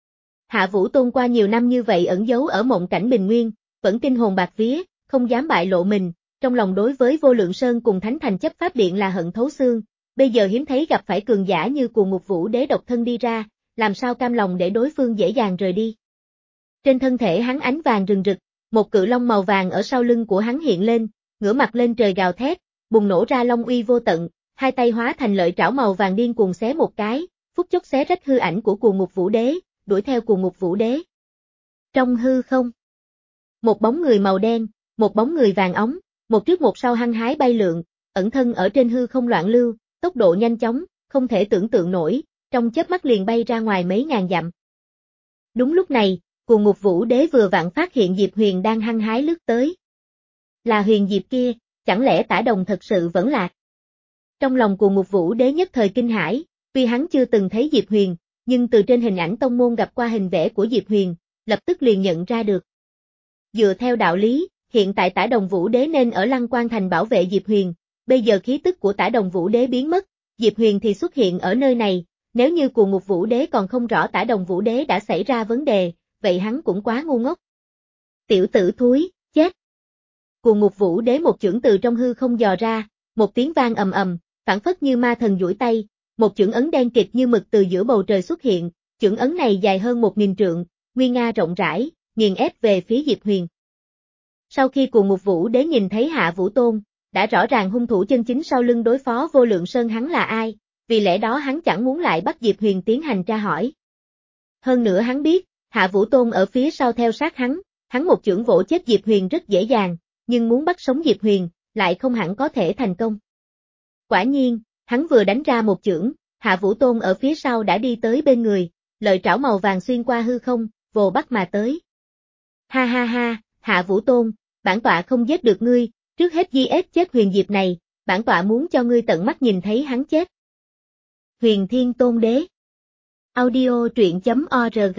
Hạ Vũ Tôn qua nhiều năm như vậy ẩn giấu ở mộng cảnh bình nguyên, vẫn kinh hồn bạc vía, không dám bại lộ mình, trong lòng đối với Vô Lượng Sơn cùng Thánh Thành chấp pháp điện là hận thấu xương, bây giờ hiếm thấy gặp phải cường giả như Cuồng Ngục Vũ Đế độc thân đi ra, làm sao cam lòng để đối phương dễ dàng rời đi. Trên thân thể hắn ánh vàng rừng rực, một cự long màu vàng ở sau lưng của hắn hiện lên, ngửa mặt lên trời gào thét, bùng nổ ra long uy vô tận, hai tay hóa thành lợi trảo màu vàng điên cuồng xé một cái, phút chốc xé rách hư ảnh của Cuồng Ngục Vũ Đế, đuổi theo Cuồng Ngục Vũ Đế. Trong hư không, một bóng người màu đen, một bóng người vàng óng, một trước một sau hăng hái bay lượn, ẩn thân ở trên hư không loạn lưu, tốc độ nhanh chóng, không thể tưởng tượng nổi, trong chớp mắt liền bay ra ngoài mấy ngàn dặm. Đúng lúc này, Cuồng Ngục Vũ Đế vừa vặn phát hiện Diệp Huyền đang hăng hái lướt tới. Là Huyền Diệp kia, chẳng lẽ Tả Đồng thật sự vẫn lạc? Trong lòng Cuồng Ngục Vũ Đế nhất thời kinh hãi, tuy hắn chưa từng thấy Diệp Huyền, nhưng từ trên hình ảnh tông môn gặp qua hình vẽ của Diệp Huyền, lập tức liền nhận ra được. Dựa theo đạo lý, hiện tại Tả Đồng Vũ Đế nên ở Lăng Quan Thành bảo vệ Diệp Huyền, bây giờ khí tức của Tả Đồng Vũ Đế biến mất, Diệp Huyền thì xuất hiện ở nơi này, nếu như Cuồng Ngục Vũ Đế còn không rõ Tả Đồng Vũ Đế đã xảy ra vấn đề, vậy hắn cũng quá ngu ngốc. Tiểu tử thúi, chết. Cuồng Ngục Vũ Đế một chưởng từ trong hư không dò ra, một tiếng vang ầm ầm, phảng phất như ma thần duỗi tay, một chưởng ấn đen kịt như mực từ giữa bầu trời xuất hiện, chưởng ấn này dài hơn một nghìn trượng, nguy nga rộng rãi, nghiền ép về phía Diệp Huyền. Sau khi Cuồng Ngục Vũ Đế nhìn thấy Hạ Vũ Tôn, đã rõ ràng hung thủ chân chính sau lưng đối phó Vô Lượng Sơn hắn là ai, vì lẽ đó hắn chẳng muốn lại bắt Diệp Huyền tiến hành tra hỏi. Hơn nữa hắn biết, Hạ Vũ Tôn ở phía sau theo sát hắn, hắn một chưởng vỗ chết Diệp Huyền rất dễ dàng, nhưng muốn bắt sống Diệp Huyền, lại không hẳn có thể thành công. Quả nhiên, hắn vừa đánh ra một chưởng, Hạ Vũ Tôn ở phía sau đã đi tới bên người, lợi trảo màu vàng xuyên qua hư không, vồ bắt mà tới. Ha ha ha, Hạ Vũ Tôn, bản tọa không giết được ngươi, trước hết giết chết Huyền Diệp này, bản tọa muốn cho ngươi tận mắt nhìn thấy hắn chết. Huyền Thiên Tôn Đế. Audio truyện chấm org.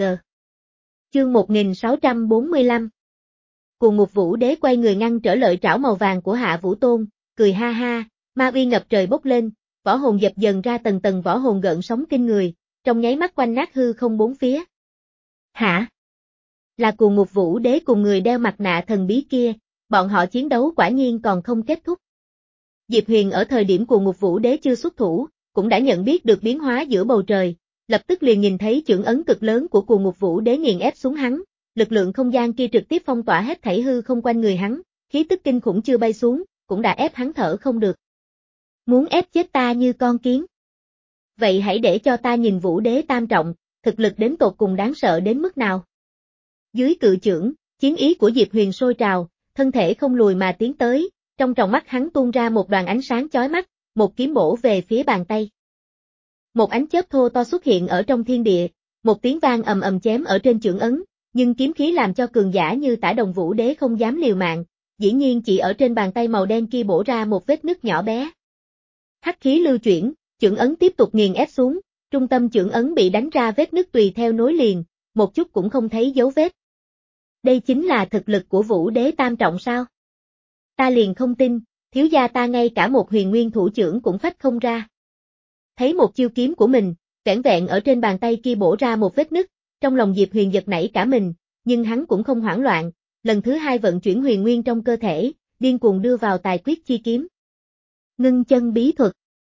Chương một nghìn sáu trăm bốn mươi lăm. Cuồng Ngục Vũ Đế quay người ngăn trở lợi trảo màu vàng của Hạ Vũ Tôn, cười ha ha, ma uy ngập trời bốc lên, võ hồn dập dần ra tầng tầng võ hồn gợn sóng kinh người, trong nháy mắt quanh nát hư không bốn phía. Hả? Là Cuồng Ngục Vũ Đế cùng người đeo mặt nạ thần bí kia, bọn họ chiến đấu quả nhiên còn không kết thúc. Diệp Huyền ở thời điểm Cuồng Ngục Vũ Đế chưa xuất thủ, cũng đã nhận biết được biến hóa giữa bầu trời, lập tức liền nhìn thấy chưởng ấn cực lớn của Cuồng Ngục Vũ Đế nghiền ép xuống hắn, lực lượng không gian kia trực tiếp phong tỏa hết thảy hư không quanh người hắn, khí tức kinh khủng chưa bay xuống, cũng đã ép hắn thở không được. Muốn ép chết ta như con kiến? Vậy hãy để cho ta nhìn Vũ Đế tam trọng, thực lực đến tột cùng đáng sợ đến mức nào. Dưới cự chưởng, chiến ý của Diệp Huyền sôi trào, thân thể không lùi mà tiến tới, trong tròng mắt hắn tuôn ra một đoàn ánh sáng chói mắt, một kiếm bổ về phía bàn tay. Một ánh chớp thô to xuất hiện ở trong thiên địa, một tiếng vang ầm ầm chém ở trên chưởng ấn, nhưng kiếm khí làm cho cường giả như Tả Đồng Vũ Đế không dám liều mạng, dĩ nhiên chỉ ở trên bàn tay màu đen kia bổ ra một vết nứt nhỏ bé. Hắc khí lưu chuyển, chưởng ấn tiếp tục nghiền ép xuống, trung tâm chưởng ấn bị đánh ra vết nứt tùy theo nối liền, một chút cũng không thấy dấu vết. Đây chính là thực lực của Vũ Đế tam trọng sao? Ta liền không tin, thiếu gia ta ngay cả một huyền nguyên thủ chưởng cũng phách không ra. Thấy một chiêu kiếm của mình, vẻn vẹn ở trên bàn tay kia bổ ra một vết nứt, trong lòng Diệp Huyền giật nảy cả mình, nhưng hắn cũng không hoảng loạn, lần thứ hai vận chuyển huyền nguyên trong cơ thể, điên cuồng đưa vào tài quyết chi kiếm. Ngưng chân bí thuật.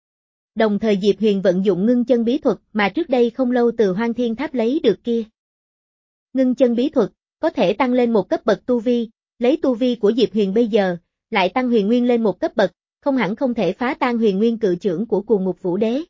Đồng thời Diệp Huyền vận dụng ngưng chân bí thuật mà trước đây không lâu từ Hoang Thiên Tháp lấy được kia. Ngưng chân bí thuật, có thể tăng lên một cấp bậc tu vi, lấy tu vi của Diệp Huyền bây giờ, lại tăng huyền nguyên lên một cấp bậc, không hẳn không thể phá tan huyền nguyên cự chưởng của Cuồng Ngục Vũ Đế.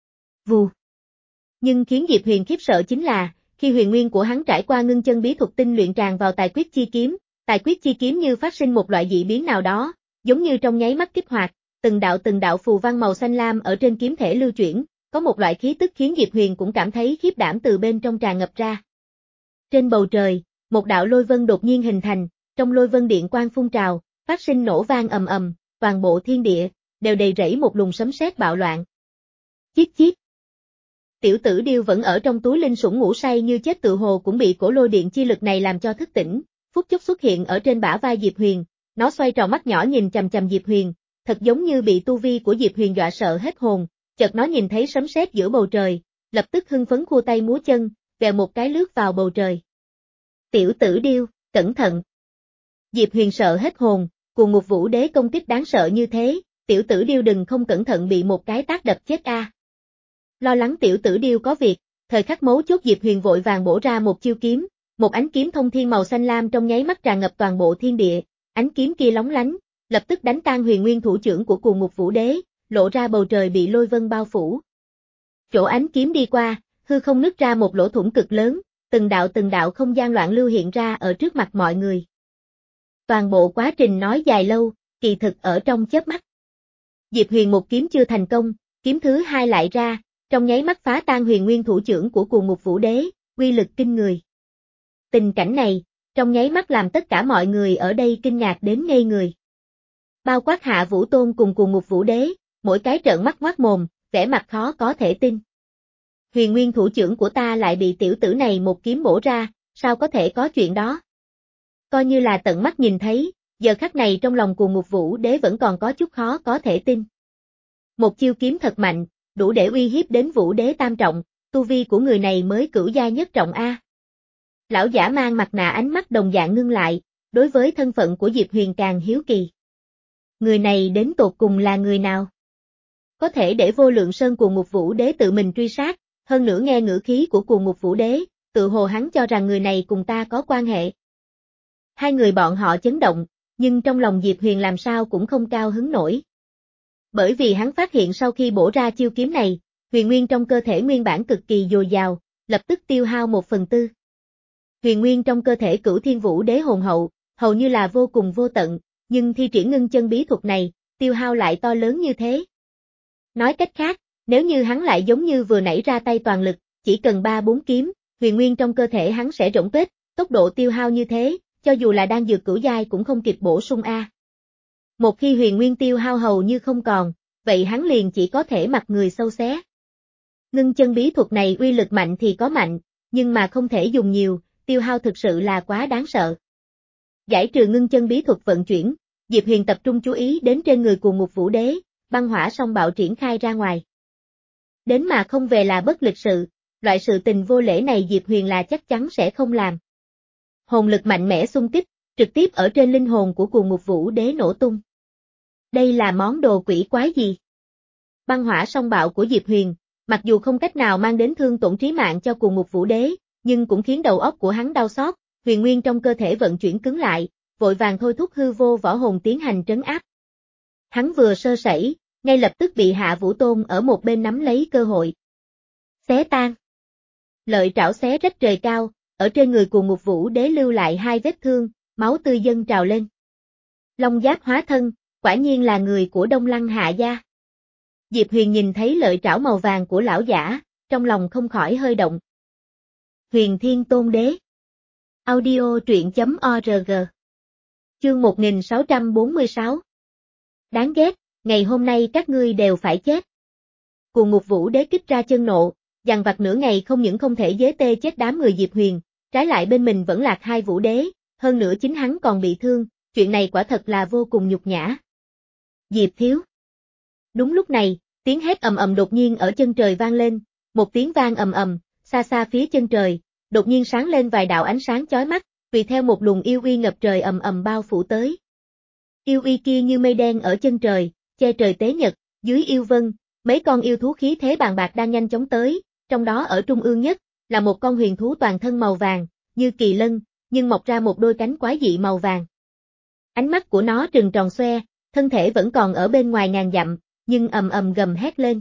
Vù. Nhưng khiến Diệp Huyền khiếp sợ chính là, khi huyền nguyên của hắn trải qua ngưng chân bí thuật tinh luyện tràn vào tài quyết chi kiếm, tài quyết chi kiếm như phát sinh một loại dị biến nào đó, giống như trong nháy mắt kích hoạt, từng đạo từng đạo phù văn màu xanh lam ở trên kiếm thể lưu chuyển, có một loại khí tức khiến Diệp Huyền cũng cảm thấy khiếp đảm từ bên trong tràn ngập ra. Trên bầu trời, một đạo lôi vân đột nhiên hình thành, trong lôi vân điện quang phun trào, phát sinh nổ vang ầm ầm, toàn bộ thiên địa đều đầy rẫy một luồng sấm sét bạo loạn. Chít chít. Tiểu tử điêu vẫn ở trong túi linh sủng ngủ say như chết tự hồ cũng bị cổ lôi điện chi lực này làm cho thức tỉnh, phút chốc xuất hiện ở trên bả vai Diệp Huyền, nó xoay tròn mắt nhỏ nhìn chằm chằm Diệp Huyền, thật giống như bị tu vi của Diệp Huyền dọa sợ hết hồn, chợt nó nhìn thấy sấm sét giữa bầu trời, lập tức hưng phấn khua tay múa chân, vèo một cái lướt vào bầu trời. Tiểu tử điêu, cẩn thận. Diệp Huyền sợ hết hồn, Cuồng Ngục Vũ Đế công kích đáng sợ như thế, tiểu tử điêu đừng không cẩn thận bị một cái tát đập chết a. À. Lo lắng tiểu tử điêu có việc, thời khắc mấu chốt Diệp Huyền vội vàng bổ ra một chiêu kiếm, một ánh kiếm thông thiên màu xanh lam trong nháy mắt tràn ngập toàn bộ thiên địa, ánh kiếm kia lóng lánh, lập tức đánh tan huyền nguyên thủ trưởng của Cuồng Ngục Vũ Đế, lộ ra bầu trời bị lôi vân bao phủ. Chỗ ánh kiếm đi qua, hư không nứt ra một lỗ thủng cực lớn, từng đạo từng đạo không gian loạn lưu hiện ra ở trước mặt mọi người. Toàn bộ quá trình nói dài lâu, kỳ thực ở trong chớp mắt. Diệp Huyền một kiếm chưa thành công, kiếm thứ hai lại ra, trong nháy mắt phá tan huyền nguyên thủ trưởng của Cuồng Ngục Vũ Đế, uy lực kinh người. Tình cảnh này, trong nháy mắt làm tất cả mọi người ở đây kinh ngạc đến ngây người. Bao quát Hạ Vũ Tôn cùng Cuồng Ngục Vũ Đế, mỗi cái trợn mắt ngoác mồm, vẻ mặt khó có thể tin. Huyền nguyên thủ trưởng của ta lại bị tiểu tử này một kiếm bổ ra, sao có thể có chuyện đó? Coi như là tận mắt nhìn thấy, giờ khắc này trong lòng Cuồng Ngục Vũ Đế vẫn còn có chút khó có thể tin. Một chiêu kiếm thật mạnh, đủ để uy hiếp đến Vũ Đế tam trọng, tu vi của người này mới cửu gia nhất trọng a. Lão giả mang mặt nạ ánh mắt đồng dạng ngưng lại, đối với thân phận của Diệp Huyền càng hiếu kỳ. Người này đến tột cùng là người nào? Có thể để Vô Lượng Sơn Cuồng Ngục Vũ Đế tự mình truy sát, hơn nữa nghe ngữ khí của Cuồng Ngục Vũ Đế, tự hồ hắn cho rằng người này cùng ta có quan hệ. Hai người bọn họ chấn động, nhưng trong lòng Diệp Huyền làm sao cũng không cao hứng nổi. Bởi vì hắn phát hiện sau khi bổ ra chiêu kiếm này, huyền nguyên trong cơ thể nguyên bản cực kỳ dồi dào, lập tức tiêu hao một phần tư. Huyền nguyên trong cơ thể Cửu Thiên Vũ Đế hồn hậu, hầu như là vô cùng vô tận, nhưng thi triển ngưng chân bí thuật này, tiêu hao lại to lớn như thế. Nói cách khác, nếu như hắn lại giống như vừa nãy ra tay toàn lực, chỉ cần ba bốn kiếm, huyền nguyên trong cơ thể hắn sẽ rỗng tuếch, tốc độ tiêu hao như thế, cho dù là đang dược cửu giai cũng không kịp bổ sung a. Một khi huyền nguyên tiêu hao hầu như không còn, vậy hắn liền chỉ có thể mặc người sâu xé. Ngưng chân bí thuật này uy lực mạnh thì có mạnh, nhưng mà không thể dùng nhiều, tiêu hao thực sự là quá đáng sợ. Giải trừ ngưng chân bí thuật vận chuyển, Diệp Huyền tập trung chú ý đến trên người Cuồng Ngục Vũ Đế, băng hỏa song bạo triển khai ra ngoài. Đến mà không về là bất lịch sự, loại sự tình vô lễ này Diệp Huyền là chắc chắn sẽ không làm. Hồn lực mạnh mẽ xung kích, trực tiếp ở trên linh hồn của Cuồng Ngục Vũ Đế nổ tung. Đây là món đồ quỷ quái gì? Băng hỏa song bạo của Diệp Huyền, mặc dù không cách nào mang đến thương tổn trí mạng cho Cuồng Ngục Vũ Đế, nhưng cũng khiến đầu óc của hắn đau xót, huyền nguyên trong cơ thể vận chuyển cứng lại, vội vàng thôi thúc hư vô võ hồn tiến hành trấn áp. Hắn vừa sơ sẩy, ngay lập tức bị Hạ Vũ Tôn ở một bên nắm lấy cơ hội. Xé tan. Lợi trảo xé rách trời cao, ở trên người Cuồng Ngục Vũ Đế lưu lại hai vết thương, máu tươi dâng trào lên. Long giáp hóa thân, quả nhiên là người của Đông Lăng Hạ gia. Diệp Huyền nhìn thấy lợi trảo màu vàng của lão giả, trong lòng không khỏi hơi động. Huyền Thiên Tôn Đế. Audio truyện chấm org. Chương một nghìn sáu trăm bốn mươi sáu. Đáng ghét, ngày hôm nay các ngươi đều phải chết. Cuồng Ngục Vũ Đế kích ra chân nộ, dằn vặt nửa ngày không những không thể dế tê chết đám người Diệp Huyền, trái lại bên mình vẫn lạc hai Vũ Đế, hơn nữa chính hắn còn bị thương, chuyện này quả thật là vô cùng nhục nhã. Diệp thiếu. Đúng lúc này, tiếng hét ầm ầm đột nhiên ở chân trời vang lên, một tiếng vang ầm ầm, xa xa phía chân trời, đột nhiên sáng lên vài đạo ánh sáng chói mắt, tùy theo một luồng yêu uy ngập trời ầm ầm bao phủ tới. Yêu uy kia như mây đen ở chân trời, che trời tế nhật, dưới yêu vân, mấy con yêu thú khí thế bàn bạc đang nhanh chóng tới, trong đó ở trung ương nhất, là một con huyền thú toàn thân màu vàng, như kỳ lân, nhưng mọc ra một đôi cánh quái dị màu vàng. Ánh mắt của nó trừng tròn xoe, thân thể vẫn còn ở bên ngoài ngàn dặm, nhưng ầm ầm gầm hét lên.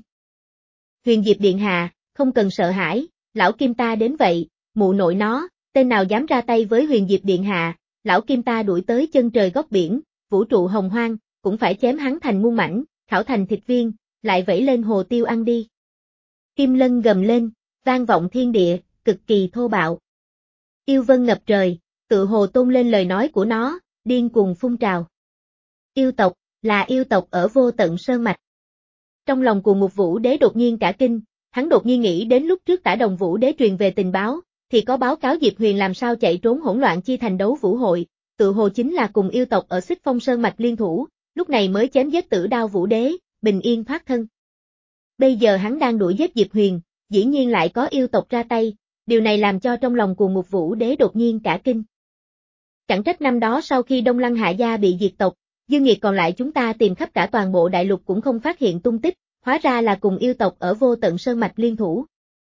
Huyền Diệp Điện Hạ, không cần sợ hãi, lão Kim ta đến vậy, mụ nội nó, tên nào dám ra tay với Huyền Diệp Điện Hạ, lão Kim ta đuổi tới chân trời góc biển, vũ trụ hồng hoang, cũng phải chém hắn thành muôn mảnh, khảo thành thịt viên, lại vẫy lên hồ tiêu ăn đi. Kim Lân gầm lên, vang vọng thiên địa, cực kỳ thô bạo. Yêu vân ngập trời, tự hồ tôn lên lời nói của nó, điên cuồng phun trào. Yêu tộc, là yêu tộc ở Vô Tận Sơn Mạch. Trong lòng Cuồng Ngục Vũ Đế đột nhiên cả kinh, hắn đột nhiên nghĩ đến lúc trước Tả Đồng Vũ Đế truyền về tình báo, thì có báo cáo Diệp Huyền làm sao chạy trốn hỗn loạn chi thành đấu vũ hội, tự hồ chính là cùng yêu tộc ở Xích Phong Sơn Mạch liên thủ, lúc này mới chém giết Tử Đao Vũ Đế, bình yên thoát thân. Bây giờ hắn đang đuổi giết Diệp Huyền, dĩ nhiên lại có yêu tộc ra tay, điều này làm cho trong lòng Cuồng Ngục Vũ Đế đột nhiên cả kinh. Chẳng trách năm đó sau khi Đông Lăng Hạ gia bị diệt tộc, dư nghiệt còn lại chúng ta tìm khắp cả toàn bộ đại lục cũng không phát hiện tung tích, hóa ra là cùng yêu tộc ở Vô Tận Sơn Mạch liên thủ.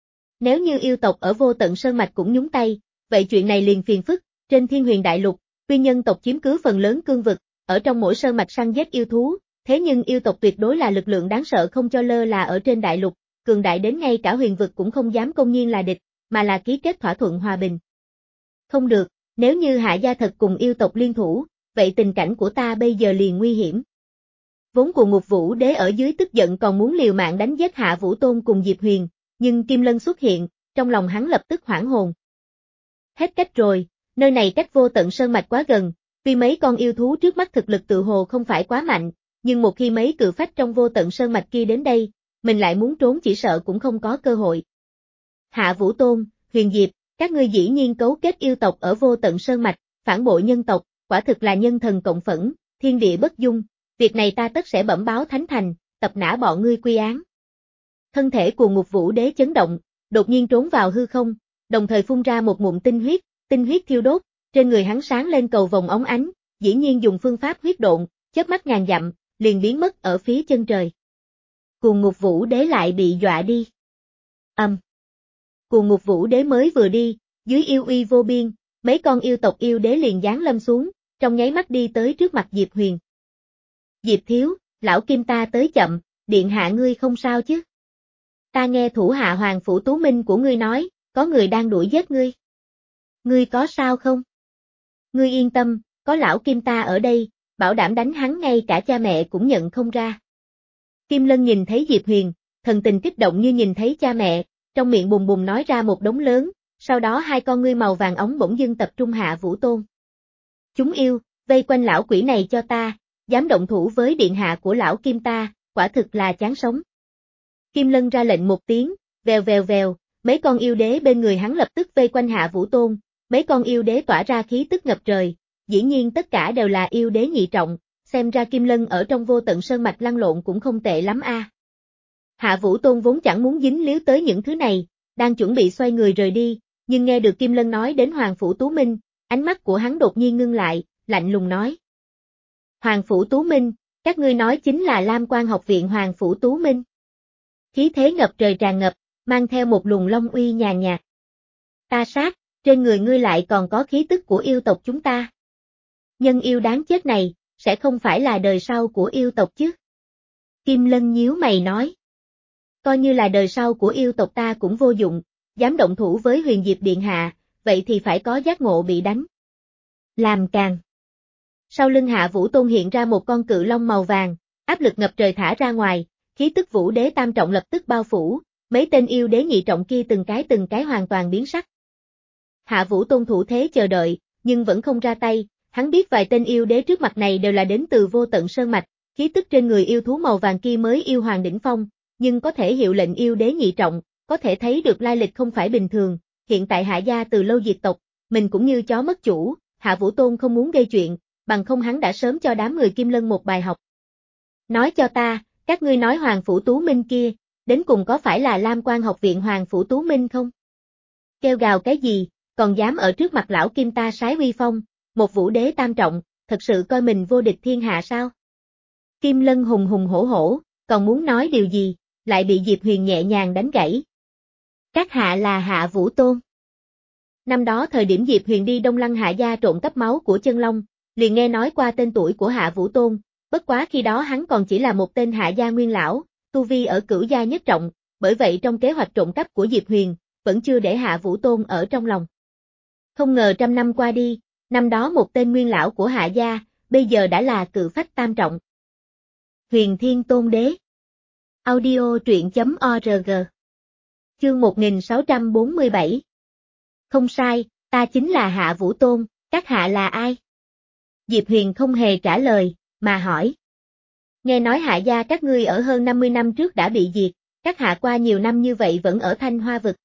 Nếu như yêu tộc ở Vô Tận Sơn Mạch cũng nhúng tay, vậy chuyện này liền phiền phức, trên Thiên Huyền đại lục, tuy nhân tộc chiếm cứ phần lớn cương vực, ở trong mỗi sơn mạch săn giết yêu thú, thế nhưng yêu tộc tuyệt đối là lực lượng đáng sợ không cho lơ là ở trên đại lục, cường đại đến ngay cả huyền vực cũng không dám công nhiên là địch, mà là ký kết thỏa thuận hòa bình. Không được, nếu như Hạ gia thật cùng yêu tộc liên thủ, vậy tình cảnh của ta bây giờ liền nguy hiểm. Vốn Cuồng Ngục Vũ Đế ở dưới tức giận còn muốn liều mạng đánh giết Hạ Vũ Tôn cùng Diệp Huyền, nhưng Kim Lân xuất hiện, trong lòng hắn lập tức hoảng hồn. Hết cách rồi, nơi này cách Vô Tận Sơn Mạch quá gần, tuy mấy con yêu thú trước mắt thực lực tự hồ không phải quá mạnh, nhưng một khi mấy cự phách trong Vô Tận Sơn Mạch kia đến đây, mình lại muốn trốn chỉ sợ cũng không có cơ hội. Hạ Vũ Tôn, Huyền Diệp, các ngươi dĩ nhiên cấu kết yêu tộc ở Vô Tận Sơn Mạch, phản bội nhân tộc, quả thực là nhân thần cộng phẫn, thiên địa bất dung, việc này ta tất sẽ bẩm báo Thánh Thành, tập nã bọn ngươi quy án. Thân thể Cuồng Ngục Vũ Đế chấn động, đột nhiên trốn vào hư không, đồng thời phun ra một ngụm tinh huyết, tinh huyết thiêu đốt, trên người hắn sáng lên cầu vồng óng ánh, dĩ nhiên dùng phương pháp huyết độn, chớp mắt ngàn dặm, liền biến mất ở phía chân trời. Cuồng Ngục Vũ Đế lại bị dọa đi. Âm. Um. Cuồng Ngục Vũ Đế mới vừa đi, dưới yêu uy vô biên, mấy con yêu tộc yêu đế liền giáng lâm xuống, trong nháy mắt đi tới trước mặt Diệp Huyền. Diệp thiếu, lão Kim ta tới chậm, điện hạ ngươi không sao chứ? Ta nghe thủ hạ Hoàng Phủ Tú Minh của ngươi nói, có người đang đuổi giết ngươi. Ngươi có sao không? Ngươi yên tâm, có lão Kim ta ở đây, bảo đảm đánh hắn ngay cả cha mẹ cũng nhận không ra. Kim Lân nhìn thấy Diệp Huyền, thần tình kích động như nhìn thấy cha mẹ, trong miệng bùng bùng nói ra một đống lớn, sau đó hai con ngươi màu vàng ống bỗng dưng tập trung Hạ Vũ Tôn. Chúng yêu, vây quanh lão quỷ này cho ta, dám động thủ với điện hạ của lão Kim ta, quả thực là chán sống. Kim Lân ra lệnh một tiếng, vèo vèo vèo, mấy con yêu đế bên người hắn lập tức vây quanh Hạ Vũ Tôn, mấy con yêu đế tỏa ra khí tức ngập trời, dĩ nhiên tất cả đều là yêu đế nhị trọng, xem ra Kim Lân ở trong Vô Tận Sơn Mạch lăn lộn cũng không tệ lắm a. À. Hạ Vũ Tôn vốn chẳng muốn dính líu tới những thứ này, đang chuẩn bị xoay người rời đi, nhưng nghe được Kim Lân nói đến Hoàng Phủ Tú Minh, ánh mắt của hắn đột nhiên ngưng lại, lạnh lùng nói. Hoàng Phủ Tú Minh, Các ngươi nói chính là Lam Quan học viện Hoàng Phủ Tú Minh. Khí thế ngập trời tràn ngập, mang theo một luồng long uy nhàn nhạt. Ta sát, trên người ngươi lại còn có khí tức của yêu tộc chúng ta. Nhân yêu đáng chết này, sẽ không phải là đời sau của yêu tộc chứ? Kim Lân nhíu mày nói. Coi như là đời sau của yêu tộc ta cũng vô dụng, dám động thủ với Huyền Diệp Điện Hạ, vậy thì phải có giác ngộ bị đánh. Làm càng. Sau lưng Hạ Vũ Tôn hiện ra một con cự long màu vàng, áp lực ngập trời thả ra ngoài, khí tức Vũ Đế tam trọng lập tức bao phủ, mấy tên yêu đế nhị trọng kia từng cái từng cái hoàn toàn biến sắc. Hạ Vũ Tôn thủ thế chờ đợi, nhưng vẫn không ra tay, hắn biết vài tên yêu đế trước mặt này đều là đến từ vô tận sơn mạch, khí tức trên người yêu thú màu vàng kia mới yêu hoàng đỉnh phong, nhưng có thể hiệu lệnh yêu đế nhị trọng, có thể thấy được lai lịch không phải bình thường, hiện tại Hạ gia từ lâu diệt tộc, mình cũng như chó mất chủ, Hạ Vũ Tôn không muốn gây chuyện, bằng không hắn đã sớm cho đám người Kim Lân một bài học. Nói cho ta, các ngươi nói Hoàng Phủ Tú Minh kia, đến cùng có phải là Lam Quan học viện Hoàng Phủ Tú Minh không? Kêu gào cái gì, còn dám ở trước mặt lão Kim ta sái uy phong, một vũ đế tam trọng, thật sự coi mình vô địch thiên hạ sao? Kim Lân hùng hùng hổ hổ, còn muốn nói điều gì, lại bị Diệp Huyền nhẹ nhàng đánh gãy. Các hạ là Hạ Vũ Tôn. Năm đó thời điểm Diệp Huyền đi Đông Lăng Hạ gia trộn cắp máu của chân long, liền nghe nói qua tên tuổi của Hạ Vũ Tôn, bất quá khi đó hắn còn chỉ là một tên Hạ gia nguyên lão, tu vi ở cửu gia nhất trọng, bởi vậy trong kế hoạch trộn cắp của Diệp Huyền, vẫn chưa để Hạ Vũ Tôn ở trong lòng. Không ngờ trăm năm qua đi, năm đó một tên nguyên lão của Hạ gia, bây giờ đã là cự phách tam trọng. Huyền Thiên Tôn Đế. Audio truyện chấm org. Chương một nghìn sáu trăm bốn mươi bảy. Không sai, ta chính là Hạ Vũ Tôn, các hạ là ai? Diệp Huyền không hề trả lời, mà hỏi. Nghe nói Hạ gia các ngươi ở hơn năm mươi năm trước đã bị diệt, các hạ qua nhiều năm như vậy vẫn ở Thanh Hoa Vực.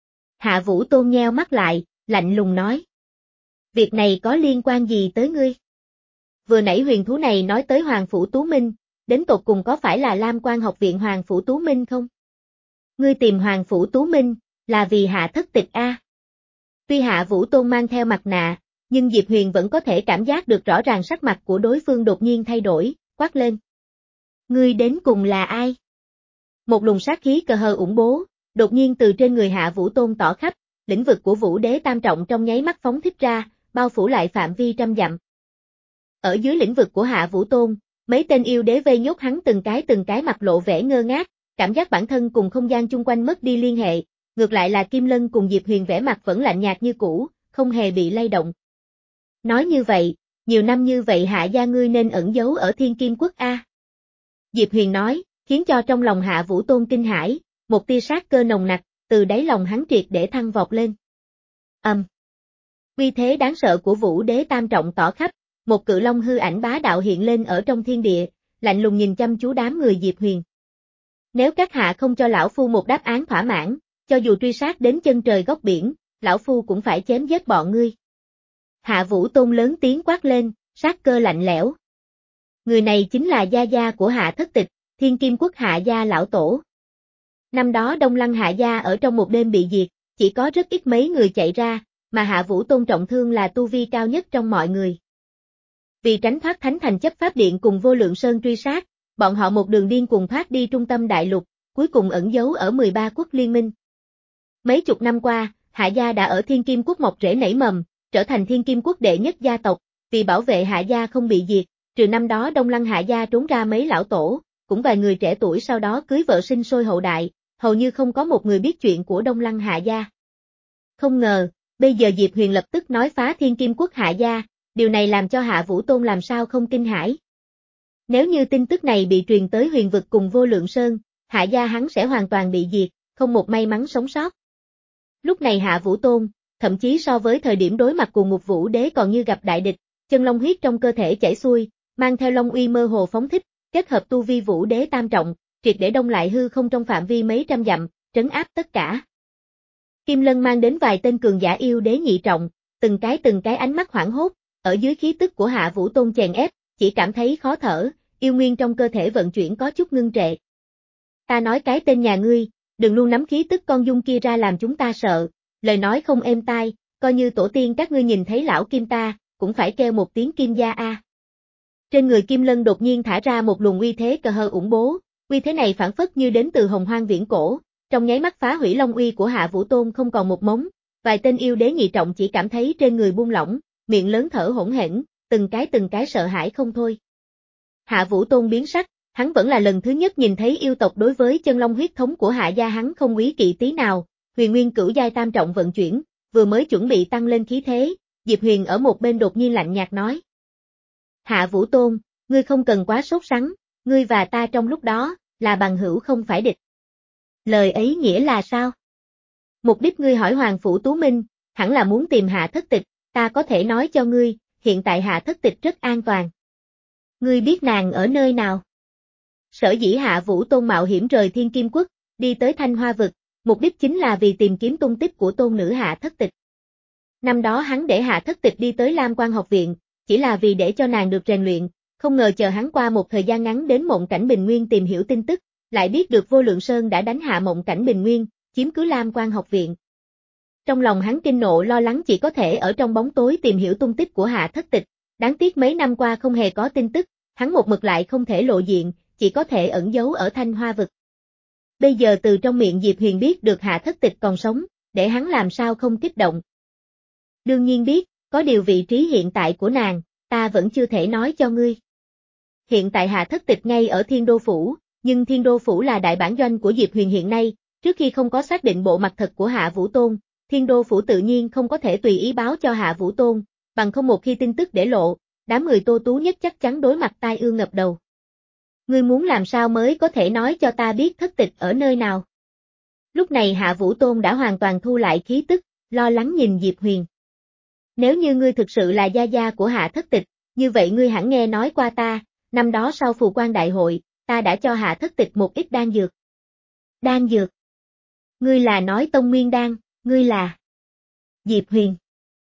Hạ Vũ Tôn nheo mắt lại, lạnh lùng nói. Việc này có liên quan gì tới ngươi? Vừa nãy huyền thú này nói tới Hoàng Phủ Tú Minh, đến tột cùng có phải là Lam Quan học viện Hoàng Phủ Tú Minh không? Ngươi tìm Hoàng Phủ Tú Minh, là vì Hạ thất tịch a. Tuy Hạ Vũ Tôn mang theo mặt nạ, nhưng Diệp Huyền vẫn có thể cảm giác được rõ ràng sắc mặt của đối phương đột nhiên thay đổi, quát lên. Ngươi đến cùng là ai? Một luồng sát khí cờ hờ ủng bố, đột nhiên từ trên người Hạ Vũ Tôn tỏ khắp, lĩnh vực của Vũ Đế tam trọng trong nháy mắt phóng thích ra, bao phủ lại phạm vi trăm dặm. Ở dưới lĩnh vực của Hạ Vũ Tôn, mấy tên yêu đế vây nhốt hắn từng cái từng cái mặt lộ vẻ ngơ ngác, cảm giác bản thân cùng không gian chung quanh mất đi liên hệ, ngược lại là Kim Lân cùng Diệp Huyền vẻ mặt vẫn lạnh nhạt như cũ, không hề bị lay động. Nói như vậy, nhiều năm như vậy Hạ gia ngươi nên ẩn giấu ở Thiên Kim Quốc a. Diệp Huyền nói, khiến cho trong lòng Hạ Vũ Tôn kinh hãi, một tia sát cơ nồng nặc, từ đáy lòng hắn triệt để thăng vọt lên. Ầm. Um. Uy thế đáng sợ của Vũ Đế tam trọng tỏ khắp, một cự long hư ảnh bá đạo hiện lên ở trong thiên địa, lạnh lùng nhìn chăm chú đám người Diệp Huyền. Nếu các hạ không cho lão phu một đáp án thỏa mãn, cho dù truy sát đến chân trời góc biển, lão phu cũng phải chém giết bọn ngươi. Hạ Vũ Tôn lớn tiếng quát lên, sát cơ lạnh lẽo. Người này chính là gia gia của Hạ thất tịch, Thiên Kim Quốc Hạ gia lão tổ. Năm đó Đông Lăng Hạ gia ở trong một đêm bị diệt, chỉ có rất ít mấy người chạy ra, mà Hạ Vũ Tôn trọng thương là tu vi cao nhất trong mọi người. Vì tránh thoát Thánh Thành chấp pháp điện cùng Vô Lượng Sơn truy sát, bọn họ một đường điên cuồng thoát đi trung tâm đại lục, cuối cùng ẩn giấu ở mười ba quốc liên minh. Mấy chục năm qua, Hạ gia đã ở Thiên Kim Quốc mọc rễ nảy mầm, trở thành Thiên Kim Quốc đệ nhất gia tộc, vì bảo vệ Hạ gia không bị diệt, trừ năm đó Đông Lăng Hạ gia trốn ra mấy lão tổ, cũng vài người trẻ tuổi sau đó cưới vợ sinh sôi hậu đại, hầu như không có một người biết chuyện của Đông Lăng Hạ gia. Không ngờ, bây giờ Diệp Huyền lập tức nói phá Thiên Kim Quốc Hạ gia, điều này làm cho Hạ Vũ Tôn làm sao không kinh hãi. Nếu như tin tức này bị truyền tới Huyền Vực cùng Vô Lượng Sơn, Hạ gia hắn sẽ hoàn toàn bị diệt, không một may mắn sống sót. Lúc này Hạ Vũ Tôn, thậm chí so với thời điểm đối mặt cùng Ngục Vũ Đế còn như gặp đại địch, chân long huyết trong cơ thể chảy xuôi, mang theo long uy mơ hồ phóng thích, kết hợp tu vi Vũ Đế tam trọng, triệt để đông lại hư không trong phạm vi mấy trăm dặm, trấn áp tất cả. Kim Lân mang đến vài tên cường giả yêu đế nhị trọng, từng cái từng cái ánh mắt hoảng hốt, ở dưới khí tức của Hạ Vũ Tôn chèn ép, chỉ cảm thấy khó thở, yêu nguyên trong cơ thể vận chuyển có chút ngưng trệ. Ta nói cái tên nhà ngươi, đừng luôn nắm khí tức con dung kia ra làm chúng ta sợ, lời nói không êm tai, coi như tổ tiên các ngươi nhìn thấy lão Kim ta, cũng phải kêu một tiếng Kim gia a. Trên người Kim Lân đột nhiên thả ra một luồng uy thế cờ hờ ủng bố, uy thế này phản phất như đến từ hồng hoang viễn cổ, trong nháy mắt phá hủy long uy của Hạ Vũ Tôn không còn một mống, vài tên yêu đế nhị trọng chỉ cảm thấy trên người buông lỏng, miệng lớn thở hỗn hển, từng cái từng cái sợ hãi không thôi. Hạ Vũ Tôn biến sắc, hắn vẫn là lần thứ nhất nhìn thấy yêu tộc đối với chân long huyết thống của Hạ gia hắn không quý kỵ tí nào, Huyền Nguyên Cửu giai tam trọng vận chuyển, vừa mới chuẩn bị tăng lên khí thế, Diệp Huyền ở một bên đột nhiên lạnh nhạt nói. Hạ Vũ Tôn, ngươi không cần quá sốt sắng, ngươi và ta trong lúc đó, là bằng hữu không phải địch. Lời ấy nghĩa là sao? Mục đích ngươi hỏi Hoàng Phủ Tú Minh, hẳn là muốn tìm Hạ Thất Tịch, ta có thể nói cho ngươi, hiện tại Hạ Thất Tịch rất an toàn. Ngươi biết nàng ở nơi nào? Sở dĩ Hạ Vũ Tôn mạo hiểm rời Thiên Kim Quốc, đi tới Thanh Hoa Vực, mục đích chính là vì tìm kiếm tung tích của tôn nữ Hạ Thất Tịch. Năm đó hắn để Hạ Thất Tịch đi tới Lam Quan học viện, chỉ là vì để cho nàng được rèn luyện, không ngờ chờ hắn qua một thời gian ngắn đến Mộng Cảnh Bình Nguyên tìm hiểu tin tức, lại biết được Vô Lượng Sơn đã đánh hạ Mộng Cảnh Bình Nguyên, chiếm cứ Lam Quan học viện. Trong lòng hắn kinh nộ lo lắng chỉ có thể ở trong bóng tối tìm hiểu tung tích của Hạ Thất Tịch, đáng tiếc mấy năm qua không hề có tin tức, hắn một mực lại không thể lộ diện, chỉ có thể ẩn giấu ở Thanh Hoa Vực. Bây giờ từ trong miệng Diệp Huyền biết được Hạ Thất Tịch còn sống, để hắn làm sao không kích động. Đương nhiên biết, có điều vị trí hiện tại của nàng, ta vẫn chưa thể nói cho ngươi. Hiện tại Hạ Thất Tịch ngay ở Thiên Đô Phủ, nhưng Thiên Đô Phủ là đại bản doanh của Diệp Huyền hiện nay, trước khi không có xác định bộ mặt thật của Hạ Vũ Tôn, Thiên Đô Phủ tự nhiên không có thể tùy ý báo cho Hạ Vũ Tôn, bằng không một khi tin tức để lộ, đám người Tô Tú nhất chắc chắn đối mặt tai ương ngập đầu. Ngươi muốn làm sao mới có thể nói cho ta biết Thất Tịch ở nơi nào? Lúc này Hạ Vũ Tôn đã hoàn toàn thu lại khí tức, lo lắng nhìn Diệp Huyền. Nếu như ngươi thực sự là gia gia của Hạ Thất Tịch, như vậy ngươi hẳn nghe nói qua ta, năm đó sau phù quan đại hội, ta đã cho Hạ Thất Tịch một ít đan dược. Đan dược? Ngươi là nói Tông Nguyên Đan, ngươi là Diệp Huyền.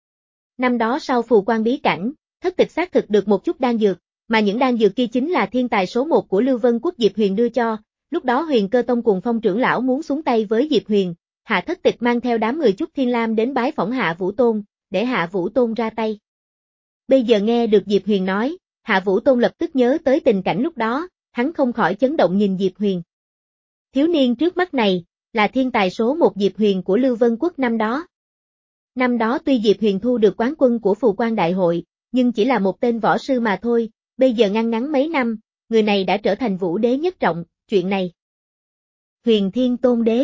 Năm đó sau phù quan bí cảnh, Thất Tịch xác thực được một chút đan dược, mà những đan dược kia chính là thiên tài số một của Lưu Vân Quốc Diệp Huyền đưa cho, lúc đó Huyền Cơ Tông cùng Phong trưởng lão muốn xuống tay với Diệp Huyền, Hạ Thất Tịch mang theo đám người Trúc Thiên Lam đến bái phỏng Hạ Vũ Tôn, để Hạ Vũ Tôn ra tay. Bây giờ nghe được Diệp Huyền nói, Hạ Vũ Tôn lập tức nhớ tới tình cảnh lúc đó, hắn không khỏi chấn động nhìn Diệp Huyền. Thiếu niên trước mắt này, là thiên tài số một Diệp Huyền của Lưu Vân Quốc năm đó. Năm đó tuy Diệp Huyền thu được quán quân của phù quan đại hội, nhưng chỉ là một tên võ sư mà thôi, bây giờ ngăn ngắn mấy năm, người này đã trở thành vũ đế nhất trọng, chuyện này. Huyền Thiên Tôn Đế.